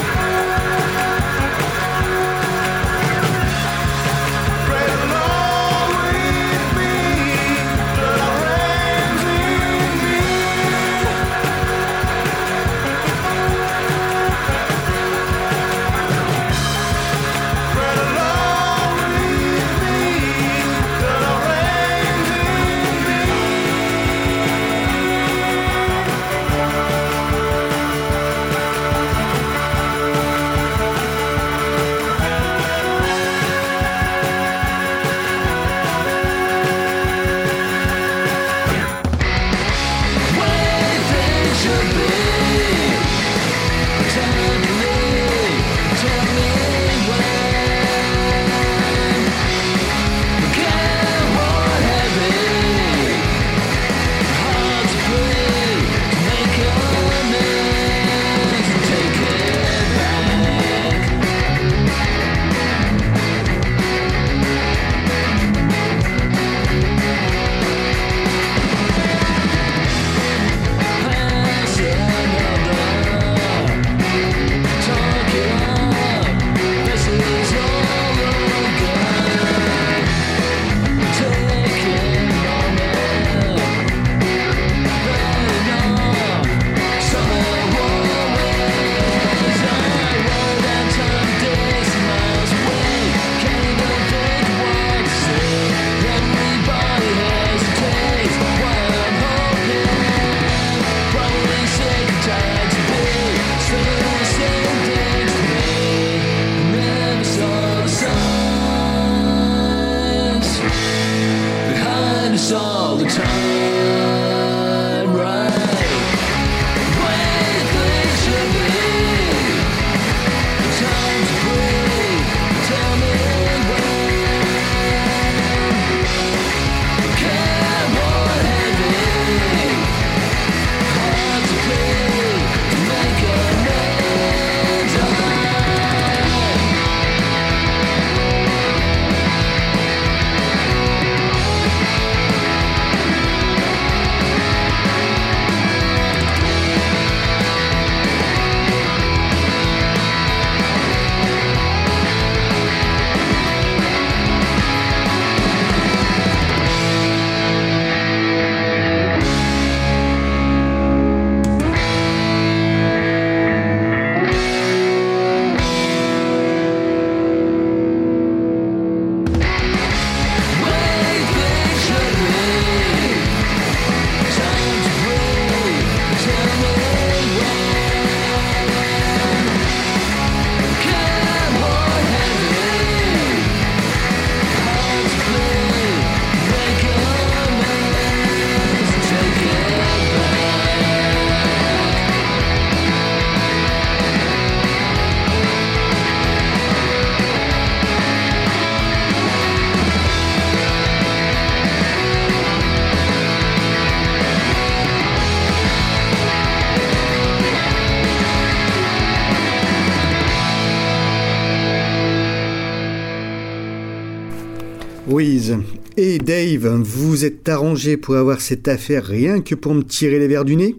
Ruiz. Et Dave, vous vous êtes arrangé pour avoir cette affaire rien que pour me tirer les verres du nez?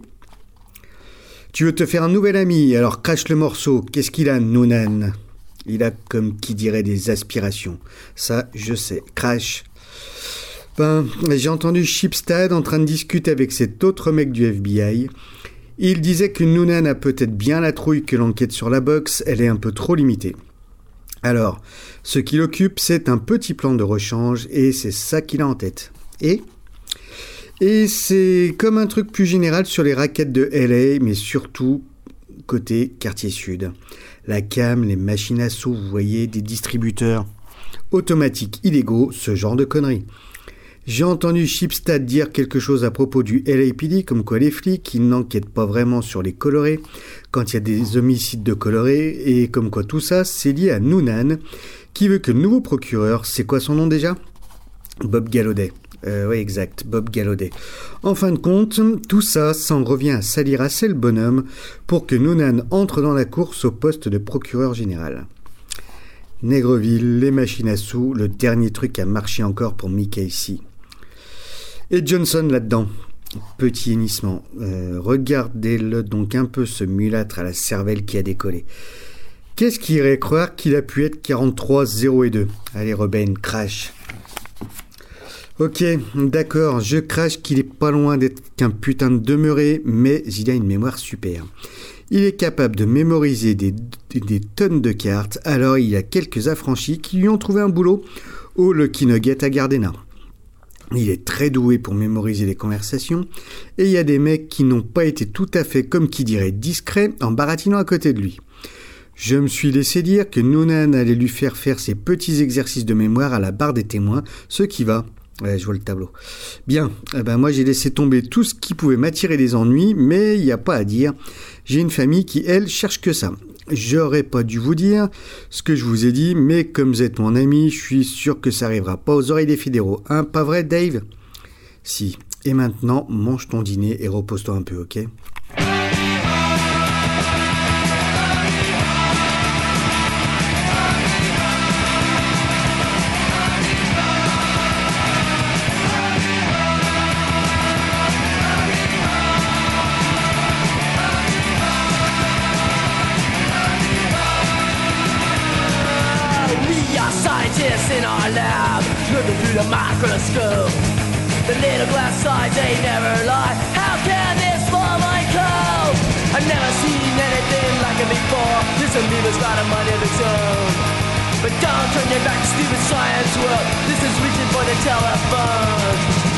Tu veux te faire un nouvel ami, alors crache le morceau. Qu'est-ce qu'il a, Noonan? Il a, comme qui dirait, des aspirations. Ça, je sais. Crash. Ben, j'ai entendu Shipstad en train de discuter avec cet autre mec du F B I. Il disait que Noonan a peut-être bien la trouille, que l'enquête sur la boxe, elle est un peu trop limitée. Alors, ce qui l'occupe, c'est un petit plan de rechange, et c'est ça qu'il a en tête. Et Et c'est comme un truc plus général sur les raquettes de L A, mais surtout côté quartier sud. La cam, les machines à sous, vous voyez, des distributeurs automatiques illégaux, ce genre de conneries. J'ai entendu Shipstad dire quelque chose à propos du L A P D, comme quoi les flics, ils n'enquêtent pas vraiment sur les colorés, quand il y a des homicides de colorés, et comme quoi tout ça, c'est lié à Noonan, qui veut que le nouveau procureur, c'est quoi son nom déjà? Bob Gallaudet. Euh, oui, exact, Bob Gallaudet. En fin de compte, tout ça, ça en revient à salir assez le bonhomme pour que Noonan entre dans la course au poste de procureur général. Negreville, les machines à sous, le dernier truc à marcher encore pour Mickey Casey. Et Johnson là-dedans. Petit hennissement. Euh, regardez-le donc un peu, ce mulâtre à la cervelle qui a décollé. Qu'est-ce qui irait croire qu'il a pu être quarante-trois zéro et deux? Allez, Robin, crash. Ok, d'accord, je crache qu'il est pas loin d'être qu'un putain de demeuré, mais il a une mémoire super. Il est capable de mémoriser des, des, des tonnes de cartes, alors il y a quelques affranchis qui lui ont trouvé un boulot au Lucky Nugget à Gardena. Il est très doué pour mémoriser les conversations, et il y a des mecs qui n'ont pas été tout à fait, comme qui dirait, discrets en baratinant à côté de lui. Je me suis laissé dire que Noonan allait lui faire faire ses petits exercices de mémoire à la barre des témoins, ce qui va. Ouais, je vois le tableau. Bien, eh ben moi j'ai laissé tomber tout ce qui pouvait m'attirer des ennuis, mais il n'y a pas à dire. J'ai une famille qui, elle, cherche que ça. J'aurais pas dû vous dire ce que je vous ai dit, mais comme vous êtes mon ami, je suis sûr que ça arrivera pas aux oreilles des fédéraux. Hein, pas vrai, Dave? Si. Et maintenant, mange ton dîner et repose-toi un peu, ok? Scientists in our lab, looking through the microscope. The little glass sides, they never lie. How can this fall my cope? I've never seen anything like it before. This amoeba's got a mind of its own. But don't turn your back to stupid science world. This is reaching for the telephone.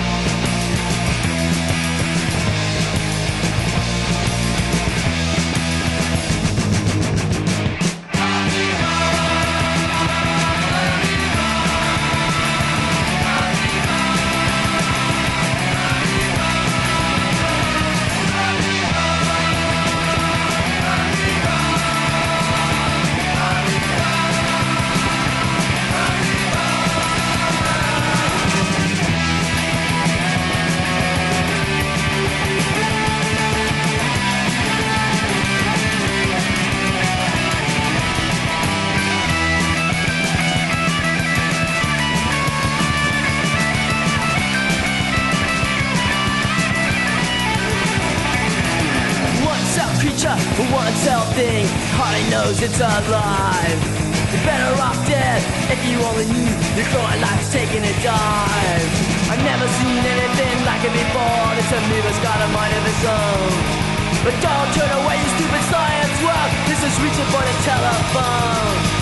One cell thing, hardly knows it's alive. You're better off dead if you only knew your growing life's taking a dive. I've never seen anything like it before. This amoeba's got a mind of its own. But don't turn away, you stupid science world. This is reaching for the telephone.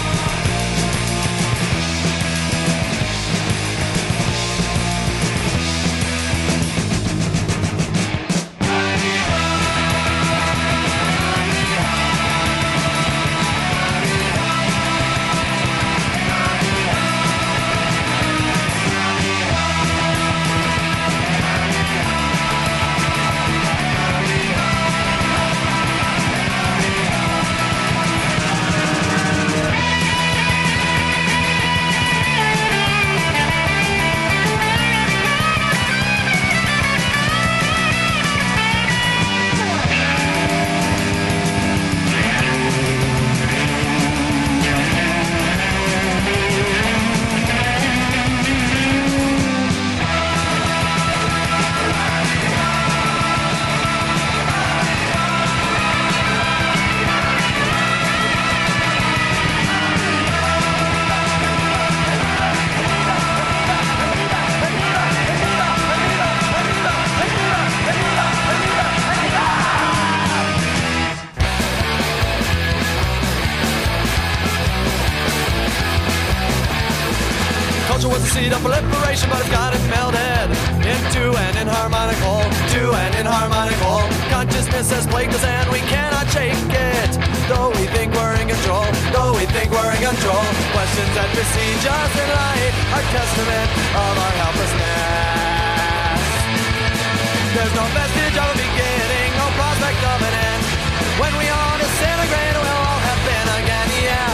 proceed of proliferation, but it's got its melted into an inharmonic whole, to an inharmonic whole. Consciousness has plagued us and we cannot shake it. Though we think we're in control, though we think we're in control. Questions that besiege us in light are testament of our helplessness. There's no vestige of a beginning, no prospect of an end. When we all disintegrate, we'll all happen again, yeah.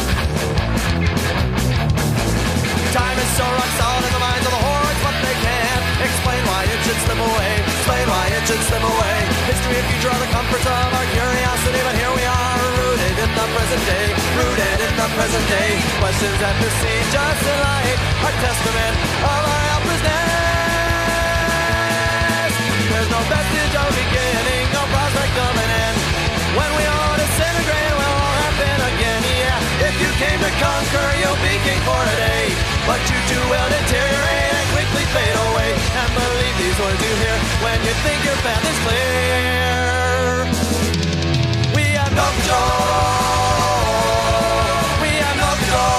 Time is so rock solid in the minds of the hordes, but they can't explain why it should slip away, explain why it should slip away. History and future are the comforts of our curiosity, but here we are, rooted in the present day, rooted in the present day. Questions that besiege us in light are testament of our helplessness. There's no vestige of beginning, no prospect of an end. When we all disintegrate, we'll all happen again, yeah. If you came to conquer, you'll be king for a day. But you too will deteriorate and quickly fade away. And believe these words you hear when you think your path is clear. We have no control. We have no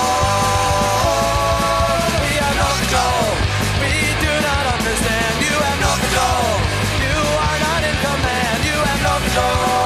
control. We have no control. We do not understand. You have no control. You are not in command. You have no control.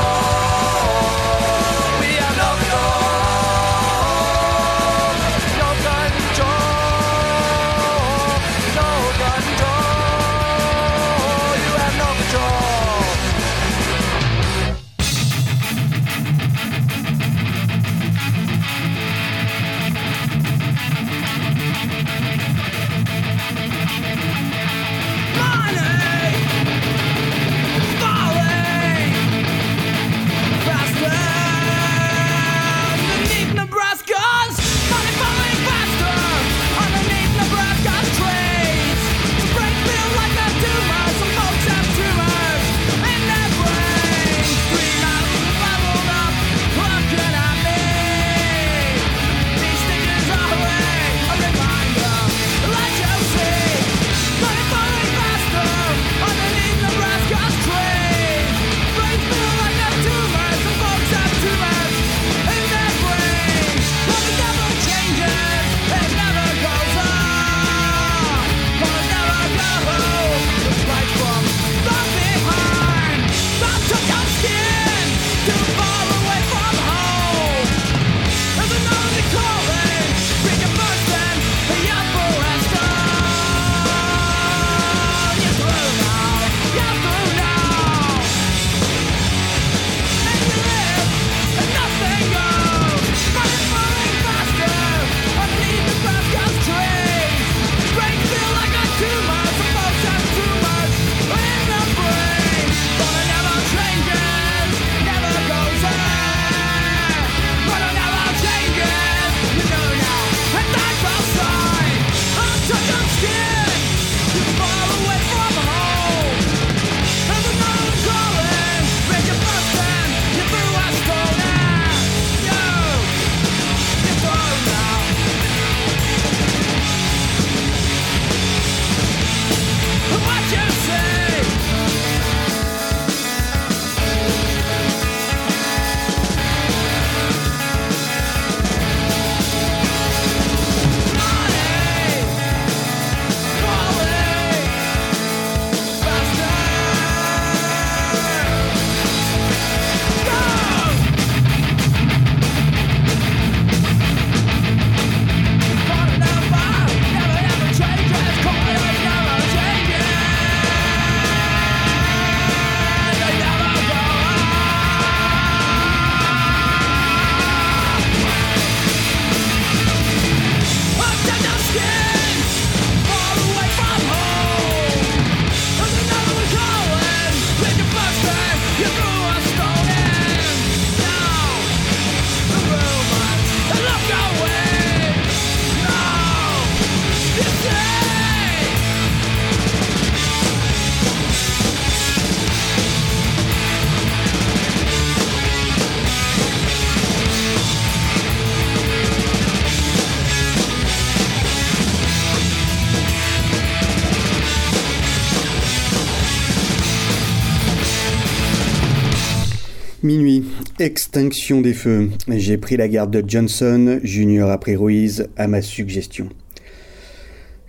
Minuit, extinction des feux. J'ai pris la garde de Johnson, Junior a pris Ruiz à ma suggestion.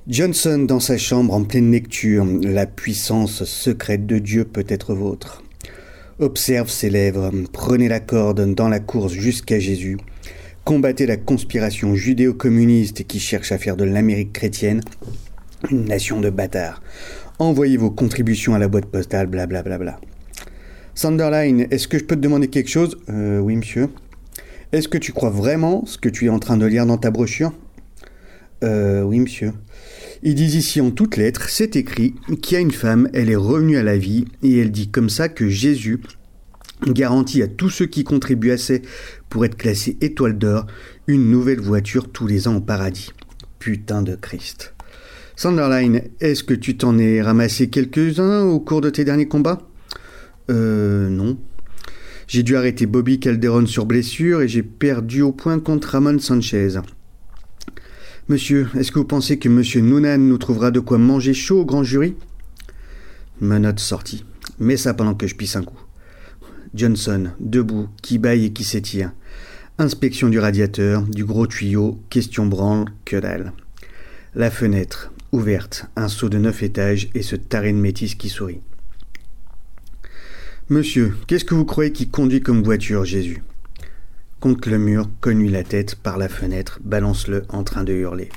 Johnson dans sa chambre en pleine lecture, la puissance secrète de Dieu peut être vôtre. Observe ses lèvres, prenez la corde dans la course jusqu'à Jésus. Combattez la conspiration judéo-communiste qui cherche à faire de l'Amérique chrétienne une nation de bâtards. Envoyez vos contributions à la boîte postale, blablabla. Bla bla. Sanderline, est-ce que je peux te demander quelque chose ? Euh, oui, monsieur. Est-ce que tu crois vraiment ce que tu es en train de lire dans ta brochure ? Euh, oui, monsieur. Ils disent ici en toutes lettres, c'est écrit, qu'il y a une femme, elle est revenue à la vie, et elle dit comme ça que Jésus garantit à tous ceux qui contribuent assez pour être classés étoile d'or, une nouvelle voiture tous les ans au paradis. Putain de Christ. Sanderline, est-ce que tu t'en es ramassé quelques-uns au cours de tes derniers combats ? Euh, non. J'ai dû arrêter Bobby Calderon sur blessure et j'ai perdu au point contre Ramon Sanchez. Monsieur, est-ce que vous pensez que Monsieur Noonan nous trouvera de quoi manger chaud au grand jury ? Menottes sortie. Mets ça pendant que je pisse un coup. Johnson, debout, qui bâille et qui s'étire. Inspection du radiateur, du gros tuyau, question branle, que dalle. La fenêtre, ouverte, un seau de neuf étages et ce taré de métis qui sourit. Monsieur, qu'est-ce que vous croyez qui conduit comme voiture, Jésus ? Contre le mur, cogne-lui la tête par la fenêtre, balance-le en train de hurler.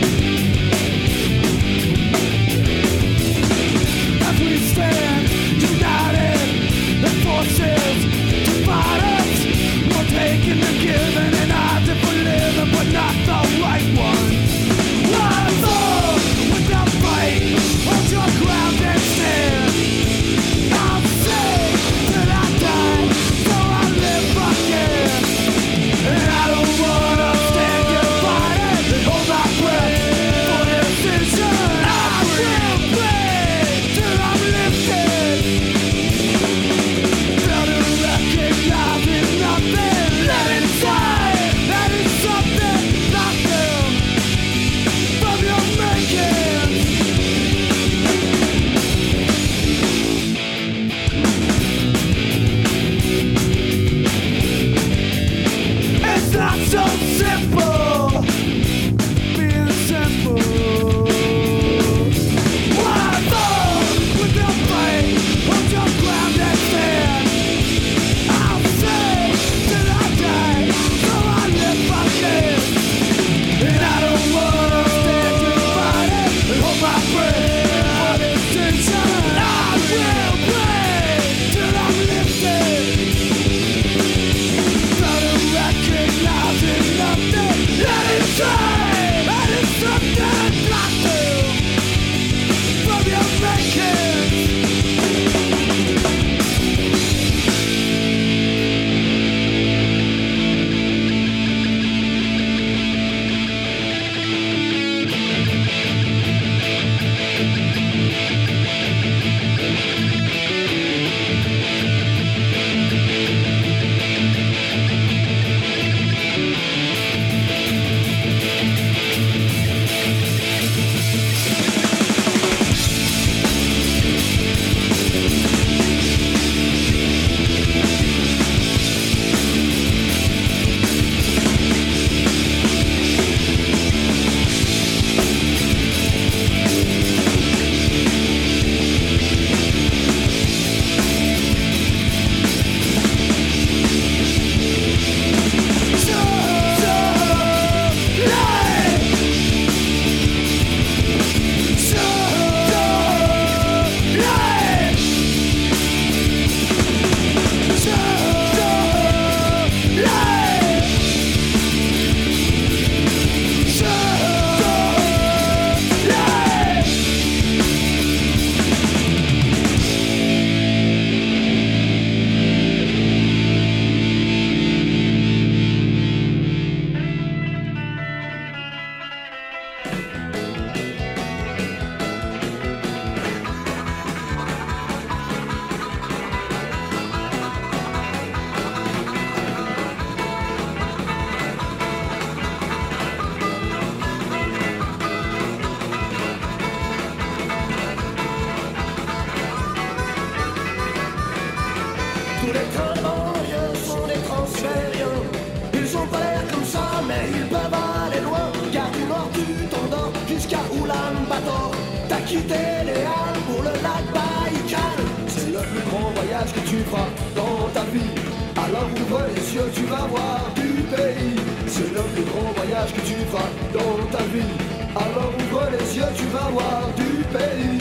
As we stand, jusqu'à Oulan-Bator. T'as quitté les Halles pour le lac Baïkal. C'est le plus grand voyage que tu feras dans ta vie. Alors ouvre les yeux, tu vas voir du pays. C'est le plus grand voyage que tu feras dans ta vie. Alors ouvre les yeux, tu vas voir du pays.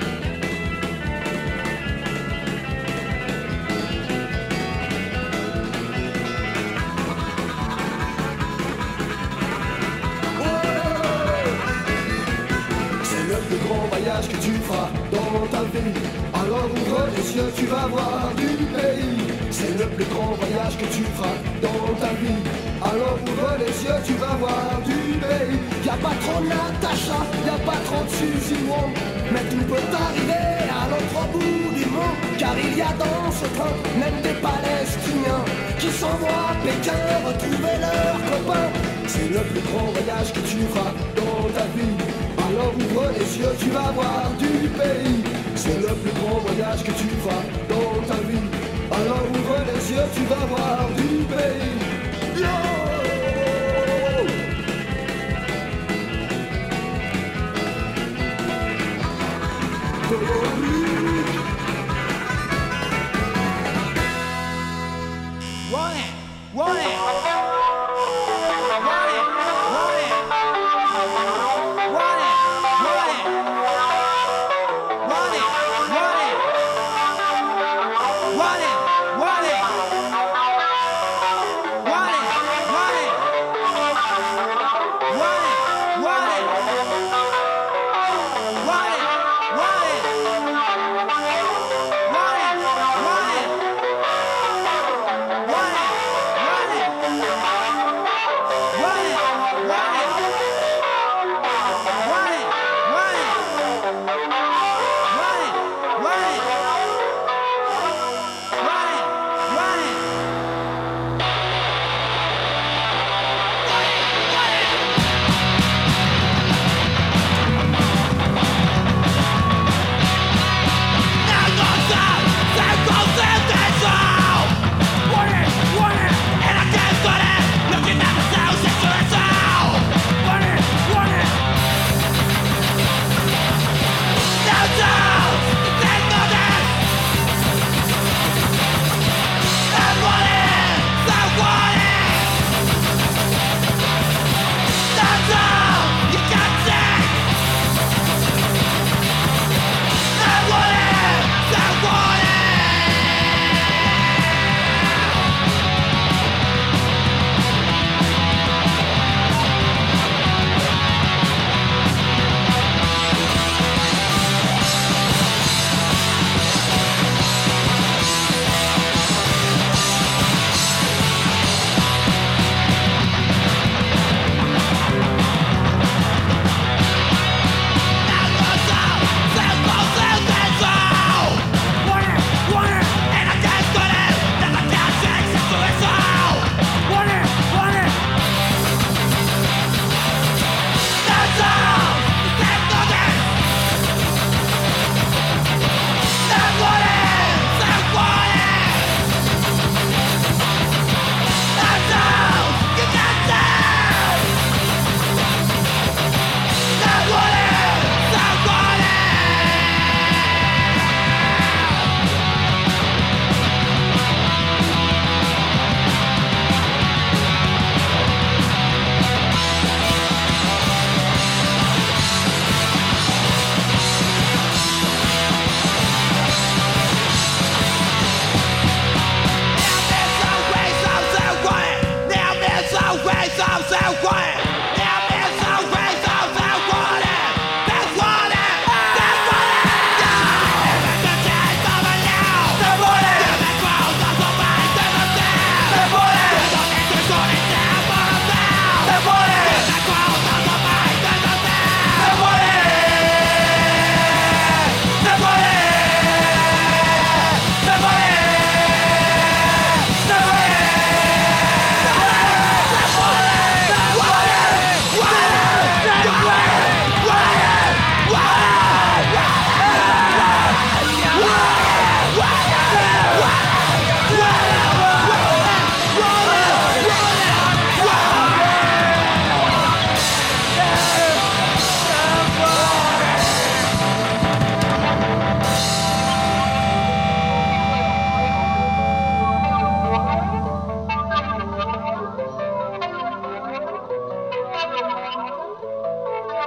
Voyage que tu feras dans ta vie. Alors ouvre les yeux, tu vas voir du pays. C'est le plus grand voyage que tu feras dans ta vie. Alors ouvre les yeux, tu vas voir du pays. Y'a pas trop de Natacha, y'a pas trop de Suzy Wong, mais tu peux t'arriver à l'autre bout du monde. Car il y a dans ce train même des Palestiniens qui s'envoient à Pékin retrouver leurs copains. C'est le plus grand voyage que tu feras dans ta vie. Alors ouvre les yeux, tu vas voir du pays. C'est le plus grand voyage que tu feras dans ta vie. Alors ouvre les yeux, tu vas voir du pays. Yo! Run it! Run it!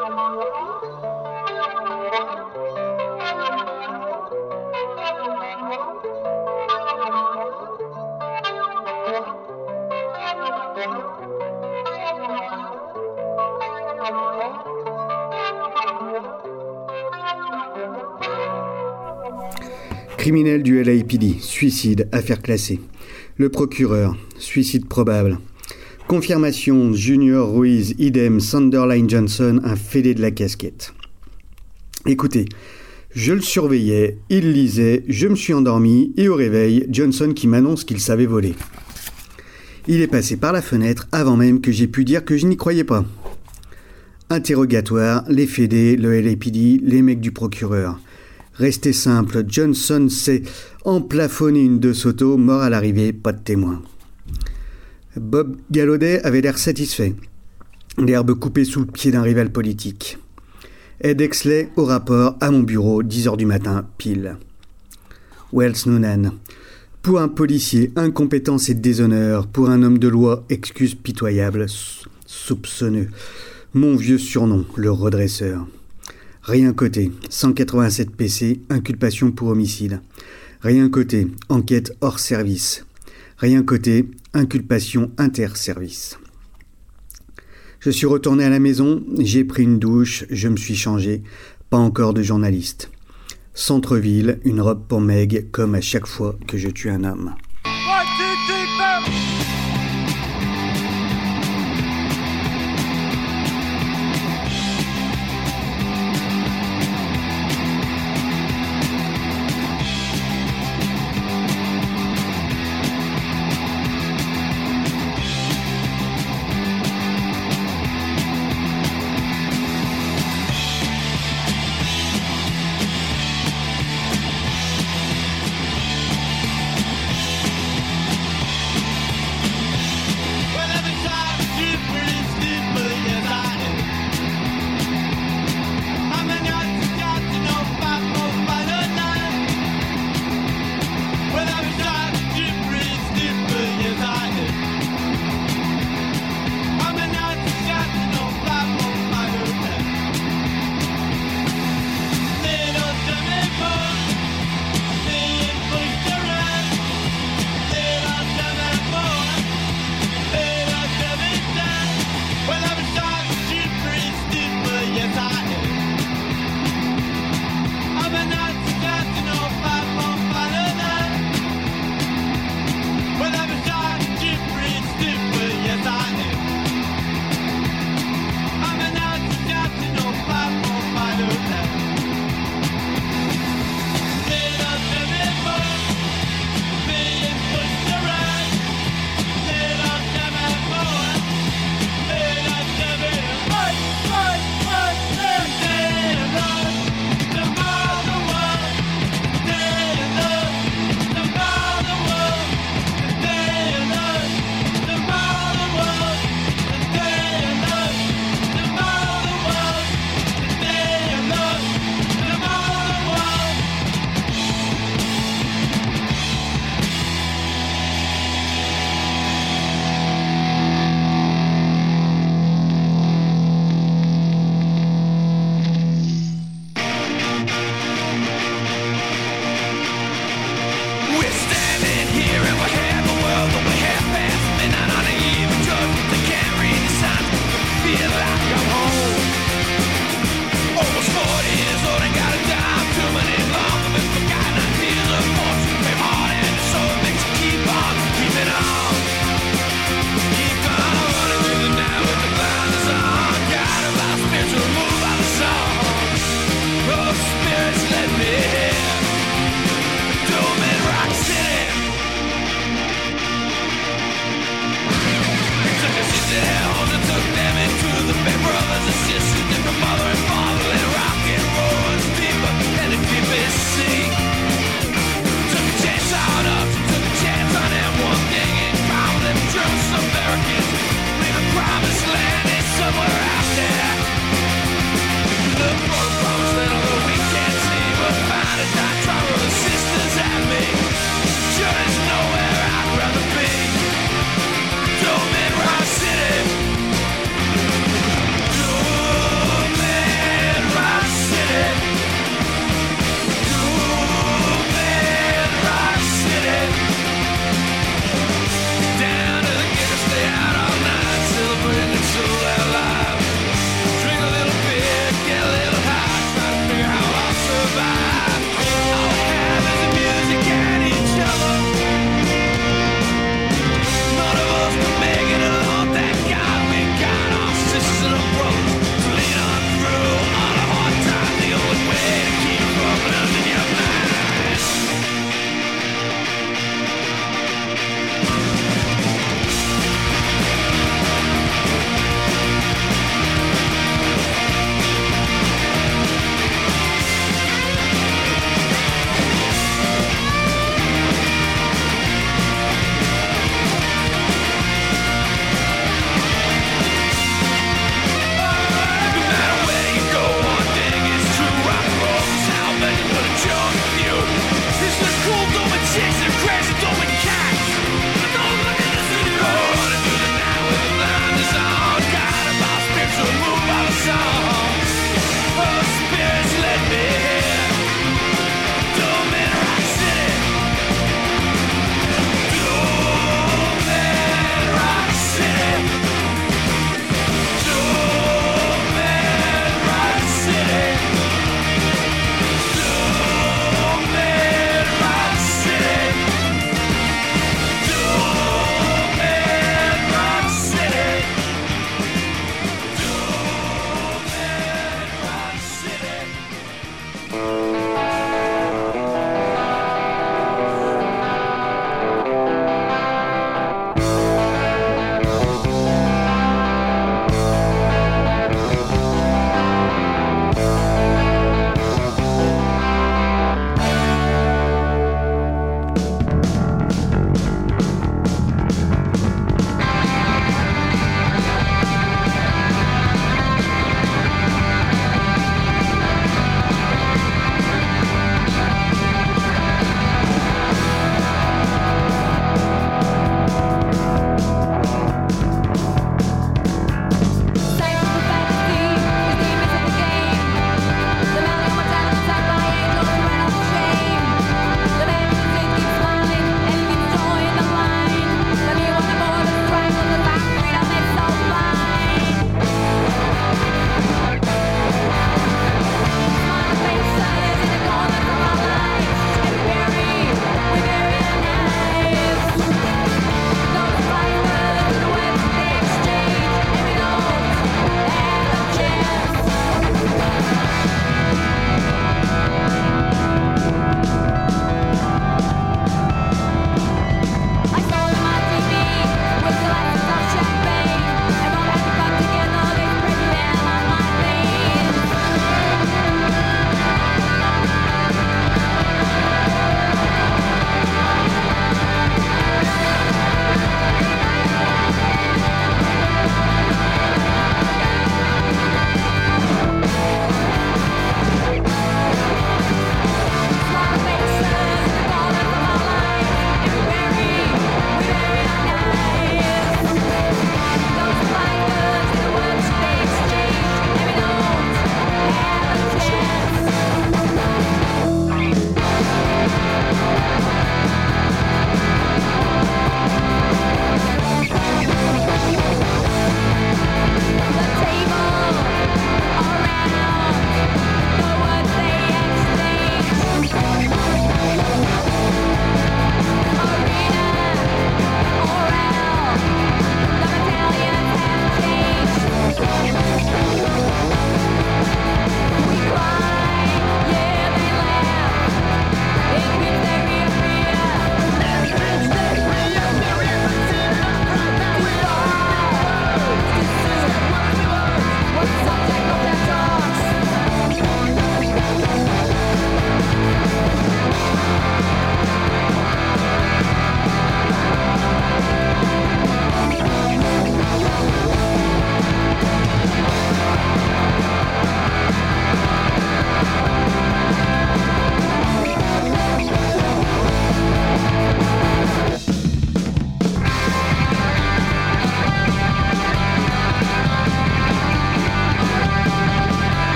Criminel du L A P D, suicide, affaire classée. Le procureur, suicide probable. Confirmation, Junior Ruiz, idem, Sanderline Johnson, un fédé de la casquette. Écoutez, je le surveillais, il lisait, je me suis endormi, et au réveil, Johnson qui m'annonce qu'il savait voler. Il est passé par la fenêtre avant même que j'ai pu dire que je n'y croyais pas. Interrogatoire, les fédés, le L A P D, les mecs du procureur. Resté simple, Johnson s'est emplafonné une De Soto, mort à l'arrivée, pas de témoin. Bob Gallaudet avait l'air satisfait. L'herbe coupée sous le pied d'un rival politique. Ed Exley au rapport à mon bureau, dix heures du matin, pile. Wells Noonan. Pour un policier, incompétence et déshonneur. Pour un homme de loi, excuse pitoyable, soupçonneux. Mon vieux surnom, le redresseur. Rien côté, cent quatre-vingt-sept P C, inculpation pour homicide. Rien côté, enquête hors service. Rien côté, inculpation inter-service. Je suis retourné à la maison, j'ai pris une douche, je me suis changé. Pas encore de journaliste. Centre-ville, une robe pour Meg, comme à chaque fois que je tue un homme. One, two, three, four.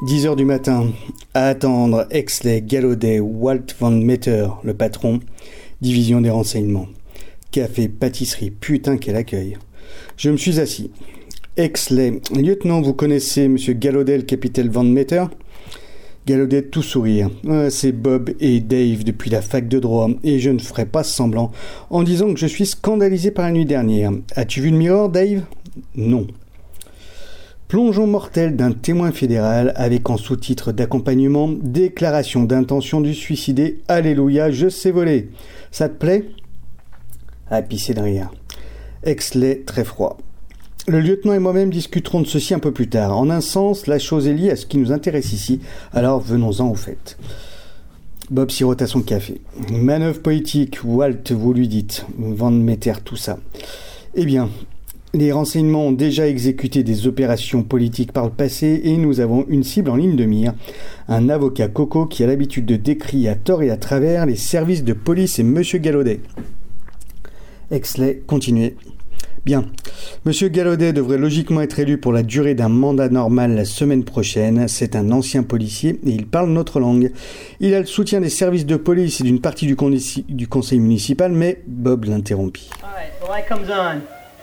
dix heures du matin, à attendre, Exley, Gallaudet, Walt Van Meter, le patron, division des renseignements. Café, pâtisserie, putain quel accueil. Je me suis assis. Exley, lieutenant, vous connaissez monsieur Gallaudet, le capitaine Van Meter ? Gallaudet tout sourire. Ah, c'est Bob et Dave depuis la fac de droit, et je ne ferai pas semblant en disant que je suis scandalisé par la nuit dernière. As-tu vu le Mirror, Dave ? Non. Plongeon mortel d'un témoin fédéral avec en sous-titre d'accompagnement « Déclaration d'intention du suicidé, alléluia, je sais voler ». Ça te plaît ? À pisser de rire. Exley très froid. Le lieutenant et moi-même discuterons de ceci un peu plus tard. En un sens, la chose est liée à ce qui nous intéresse ici, alors venons-en au fait. Bob sirota son café. Manœuvre politique, Walt, vous lui dites. Van Meter, tout ça. Eh bien, les renseignements ont déjà exécuté des opérations politiques par le passé et nous avons une cible en ligne de mire. Un avocat coco qui a l'habitude de décrire à tort et à travers les services de police et monsieur Gallaudet. Exley, continuez. Bien. Monsieur Gallaudet devrait logiquement être élu pour la durée d'un mandat normal la semaine prochaine. C'est un ancien policier et il parle notre langue. Il a le soutien des services de police et d'une partie du, con- du conseil municipal, mais Bob l'interrompit. All right, the light comes on.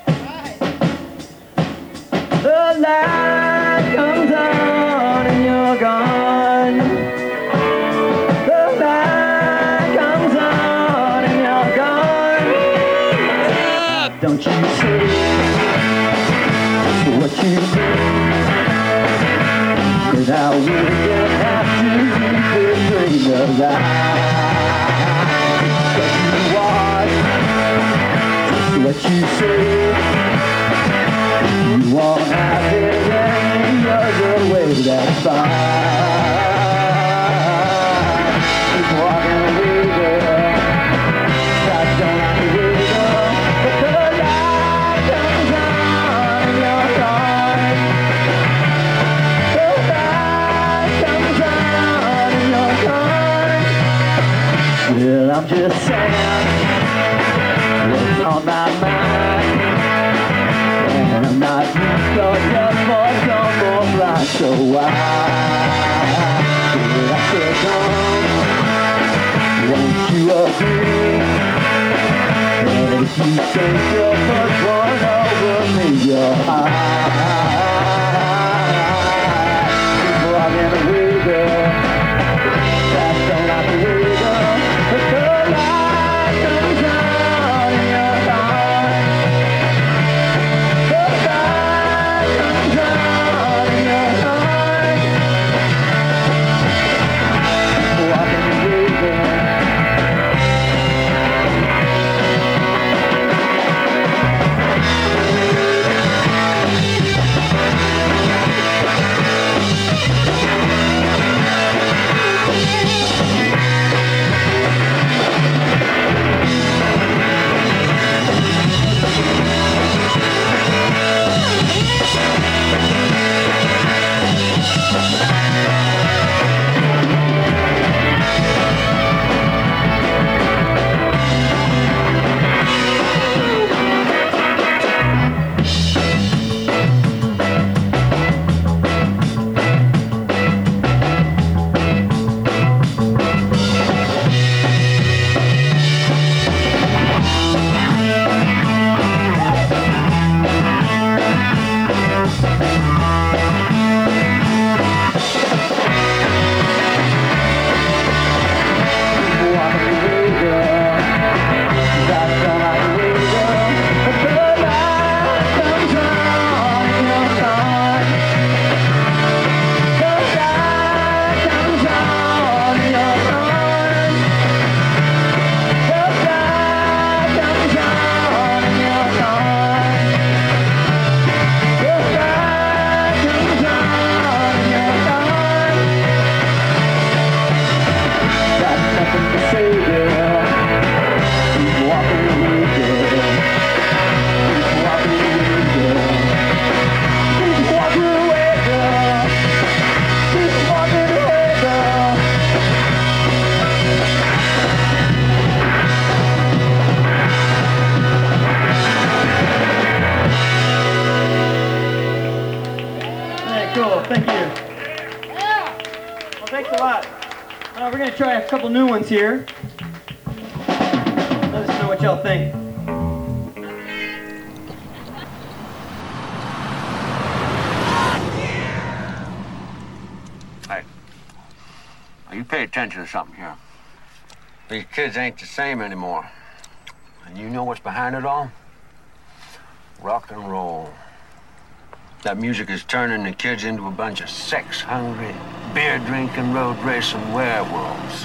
The light comes on and you're gone. The light comes on and you're gone. Don't you see what you do? And I wouldn't have to be afraid of that. But you watch what you say. You won't have it any other way, that's fine. Keep walking away, girl. I don't like the way, girl. But the light comes on and you're gone. The light comes on and you're gone. Well, I'm just saying what's on my mind. And I'm not used up just for some more ride. So why did I say come? Won't you agree that if you take your first one over me, you're high? Keep walking away, girl. That's don't like the way, girl. But the light comes on and you're gone. try a couple new ones here. Let us know what y'all think. Hey, now you pay attention to something here. These kids ain't the same anymore. And you know what's behind it all? Rock and roll. That music is turning the kids into a bunch of sex-hungry, beer-drinking, road-racing werewolves.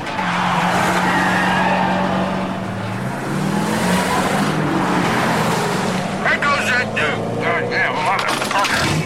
There goes that dude! Goddamn motherfucker!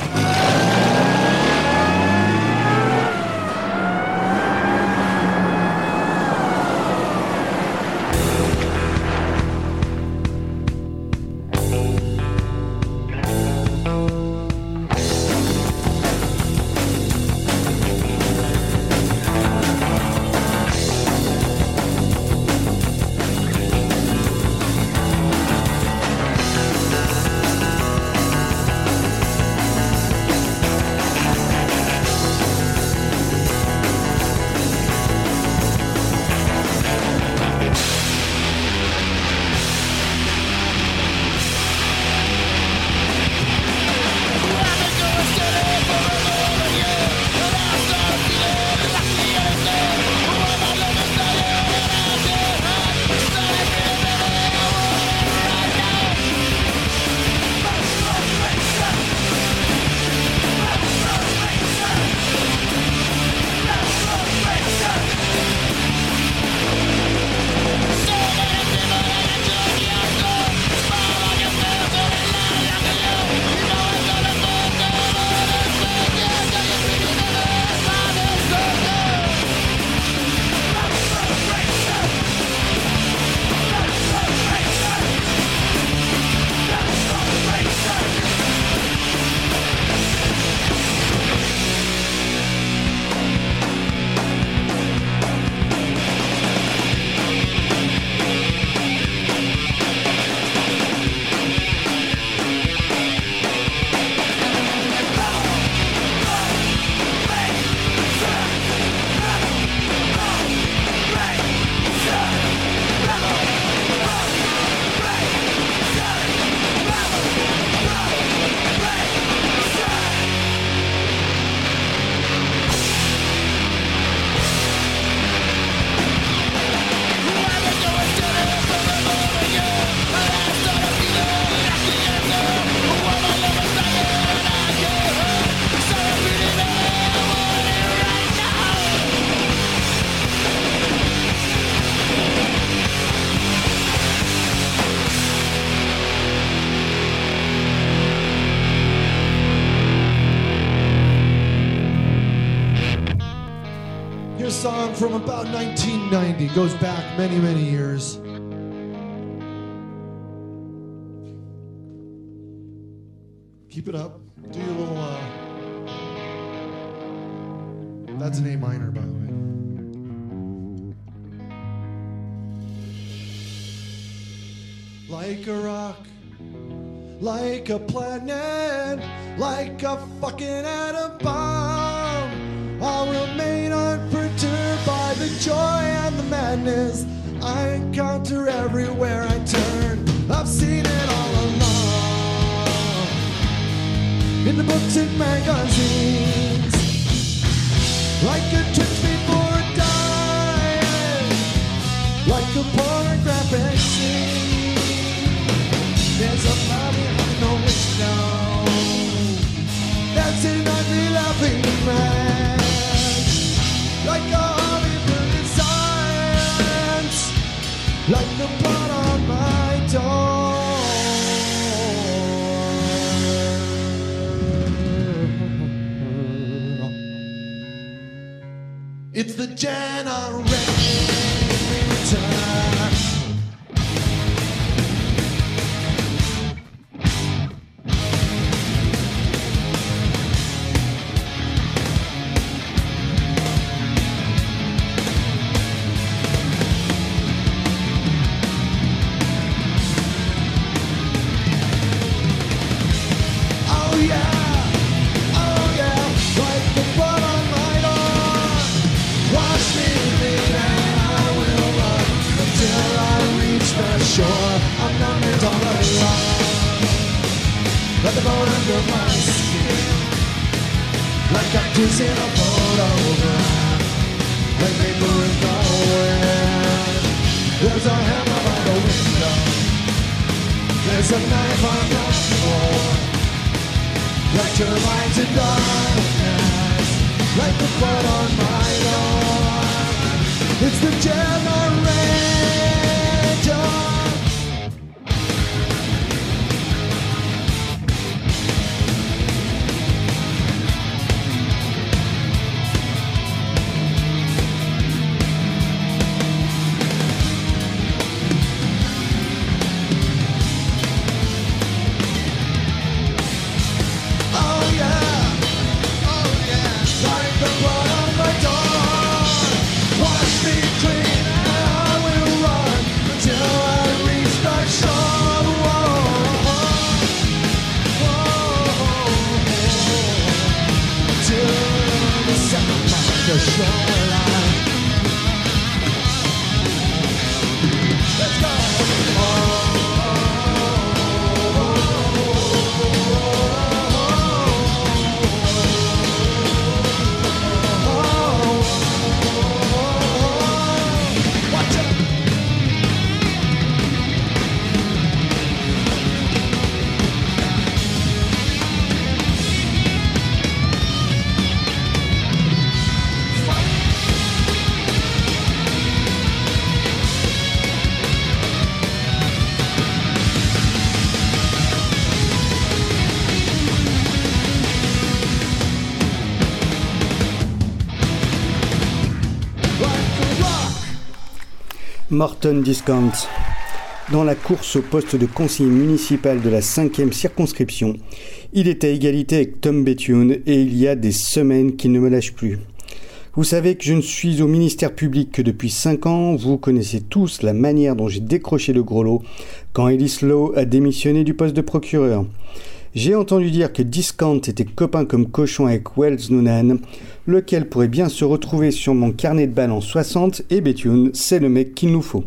Song from about nineteen ninety, goes back many, many years. Keep it up. Do your little, uh... That's an A minor, by the way. Like a rock, like a planet, like a fucking atom bomb, I'll remain unperturbed by the joy and the madness I encounter everywhere I turn. I've seen it all along, in the books and magazines, like a twitch before dying, like a pornographic scene. There's a body I know it's now, that's an ugly laughing man, like a hummingbird in silence, like the blood on my door. It's the generator. Wash me, shore. I'm numbed all along, but the bone under my skin, like cactus in a photo, like paper in the wind. There's a hammer by the window, there's a knife on the floor, like termites in darkness, like the blood on my door. It's the generator. Morton Discount. Dans la course au poste de conseiller municipal de la cinquième circonscription, il est à égalité avec Tom Bethune et il y a des semaines qu'il ne me lâche plus. Vous savez que je ne suis au ministère public que depuis cinq ans, vous connaissez tous la manière dont j'ai décroché le gros lot quand Ellis Lowe a démissionné du poste de procureur. J'ai entendu dire que Discount était copain comme cochon avec Wells Noonan, lequel pourrait bien se retrouver sur mon carnet de balles en soixante, et Bethune, c'est le mec qu'il nous faut.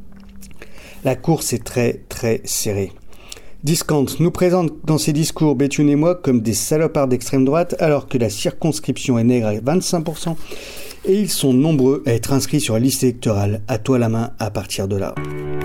La course est très très serrée. Discount nous présente dans ses discours Bethune et moi comme des salopards d'extrême droite, alors que la circonscription est nègre à vingt-cinq pour cent, et ils sont nombreux à être inscrits sur la liste électorale. À toi la main à partir de là.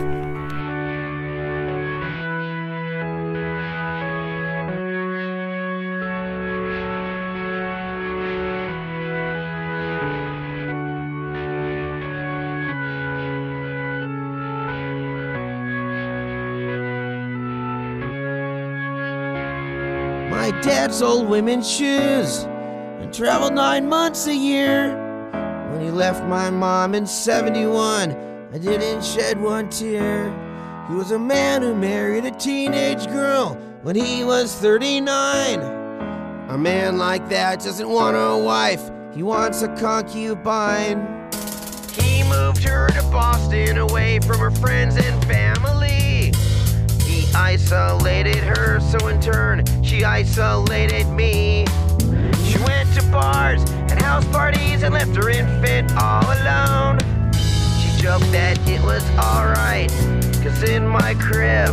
My dad sold women's shoes and traveled nine months a year. When he left my mom in seventy-one, I didn't shed one tear. He was a man who married a teenage girl when he was thirty-nine. A man like that doesn't want a wife, he wants a concubine. He moved her to Boston away from her friends and family. He isolated her, so in turn, she isolated me. She went to bars and house parties and left her infant all alone. She joked that it was alright, cause in my crib,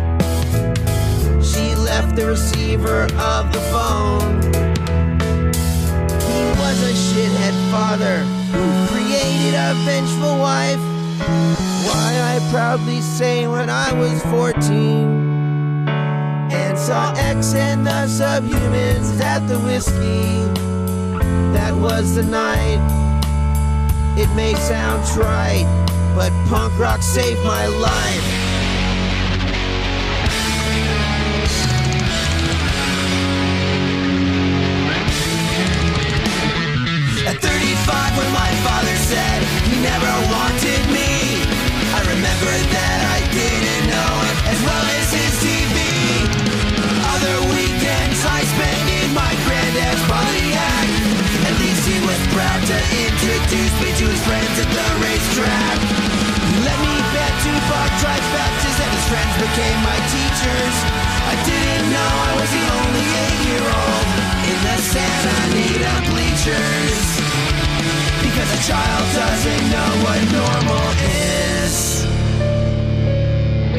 she left the receiver of the phone. He was a shithead father who created a vengeful wife. Why I proudly say when I was fourteen and saw X and the Subhumans at the whiskey, that was the night. It may sound trite, but punk rock saved my life. At thirty-five when my father said he never wanted me, I remember that I didn't know him as well as his T V. Other weekends I spent in my granddad's Pontiac. At least he was proud to introduce me to his friends at the racetrack. He let me bet two buck trifectas and his friends became my teachers. I didn't know I was the only eight-year-old in the Santa Anita bleachers, because a child doesn't know what normal is.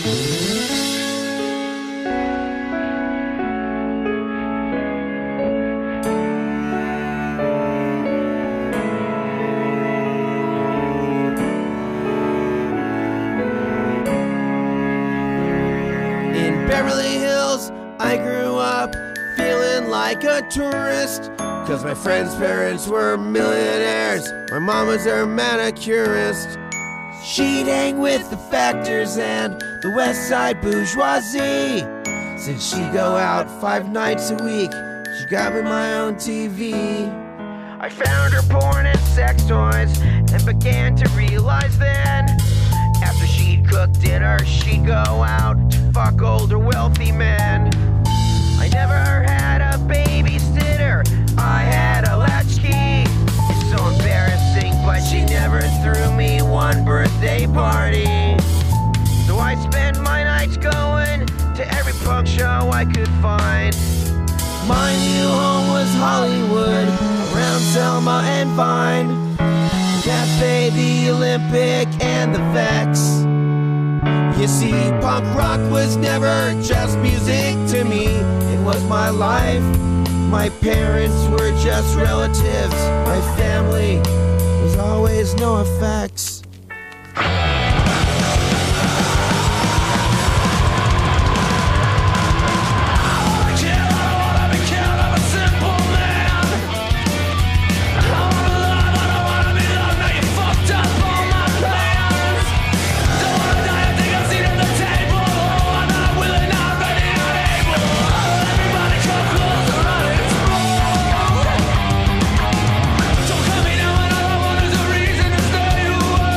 In Beverly Hills, I grew up feeling like a tourist. Cause my friends' parents were millionaires. My mom was their manicurist. She'd hang with the Factors and the West Side bourgeoisie. Since she'd go out five nights a week, she got me my own T V. I found her porn and sex toys and began to realize then, after she'd cook dinner, she'd go out to fuck older wealthy men. I never had a babysitter, I had a latchkey. It's so embarrassing, but she never threw me one birthday party. So I spent my nights going to every punk show I could find. My new home was Hollywood, around Selma and Vine. Cafe, the Olympic, and the Vex. You see, punk rock was never just music to me. It was my life. My parents were just relatives. My family was always no effects. Don't cut me down when all I want is a reason to stay away.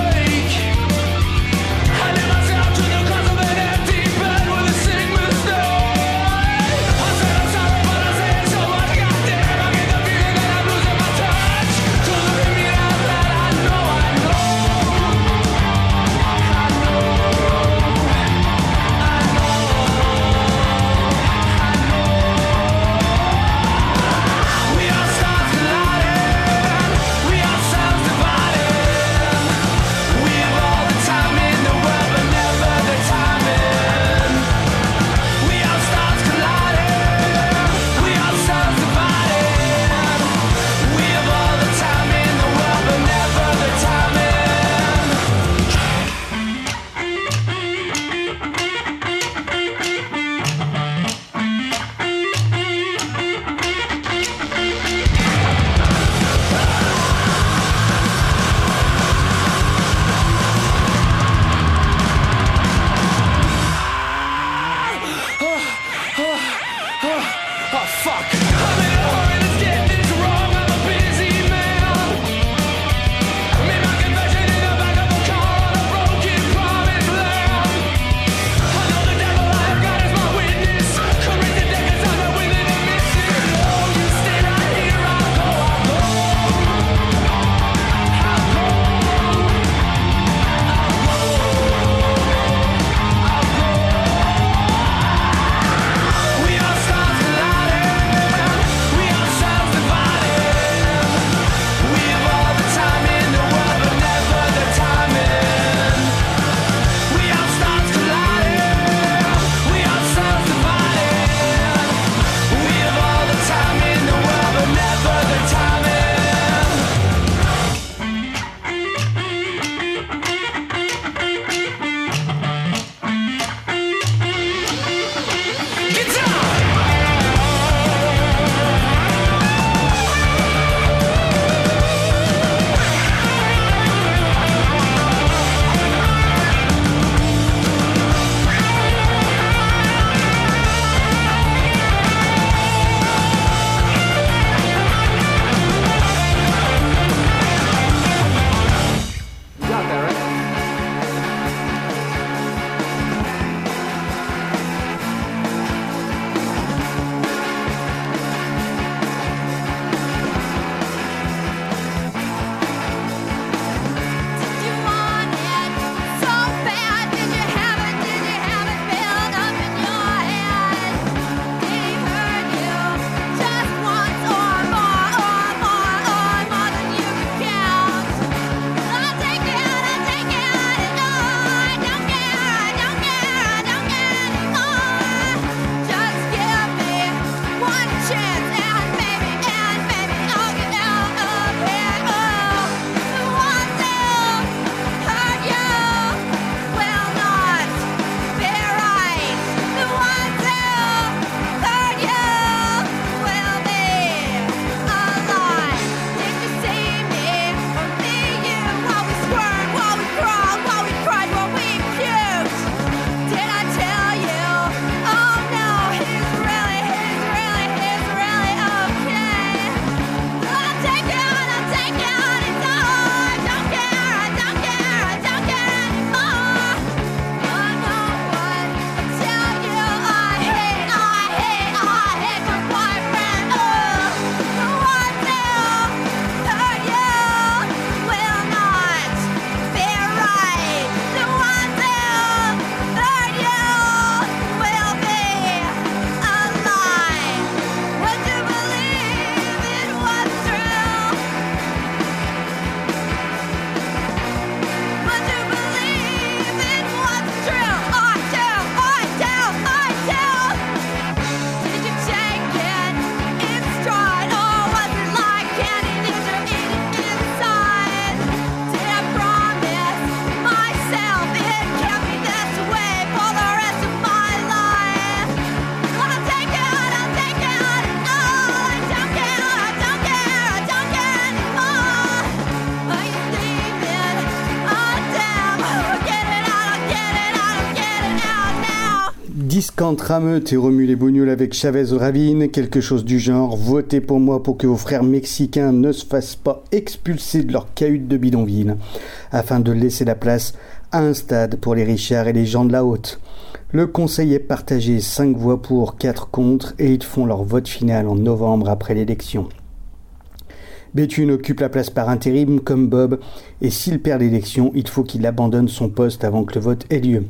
Discante Rameute et remue les bougnoules avec Chavez Ravine, quelque chose du genre. Votez pour moi pour que vos frères mexicains ne se fassent pas expulser de leur cahute de bidonville, afin de laisser la place à un stade pour les Richards et les gens de la Haute. Le conseil est partagé, cinq voix pour, quatre contre, et ils font leur vote final en novembre après l'élection. Béthune occupe la place par intérim comme Bob, et s'il perd l'élection, il faut qu'il abandonne son poste avant que le vote ait lieu.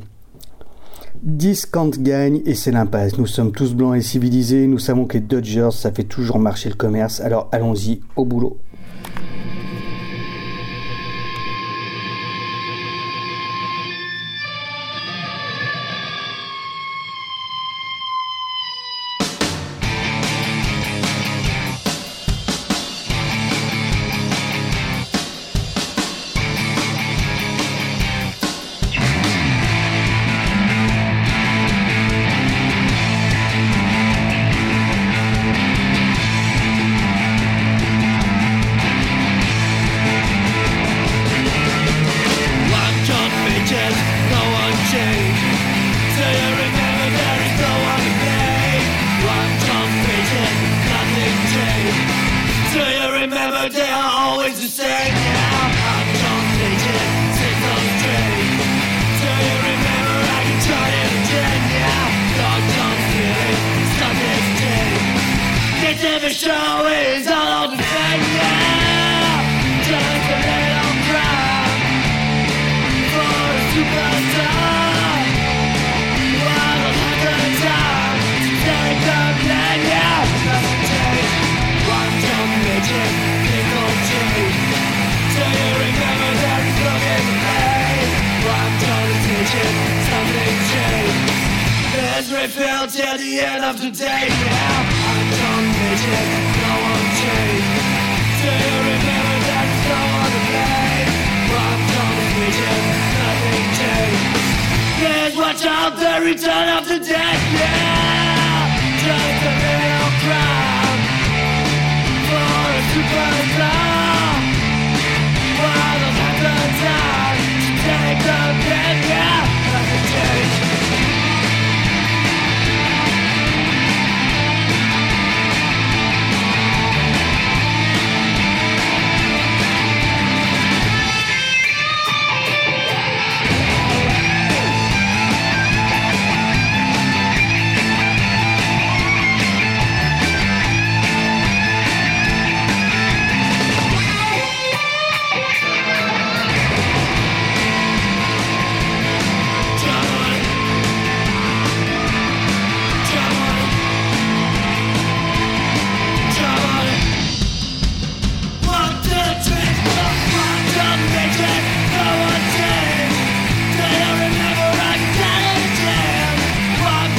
Discante gagne et c'est l'impasse. Nous sommes tous blancs et civilisés, nous savons que les Dodgers, ça fait toujours marcher le commerce, alors allons-y, au boulot.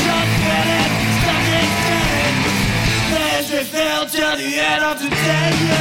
Till the end of the day, yeah.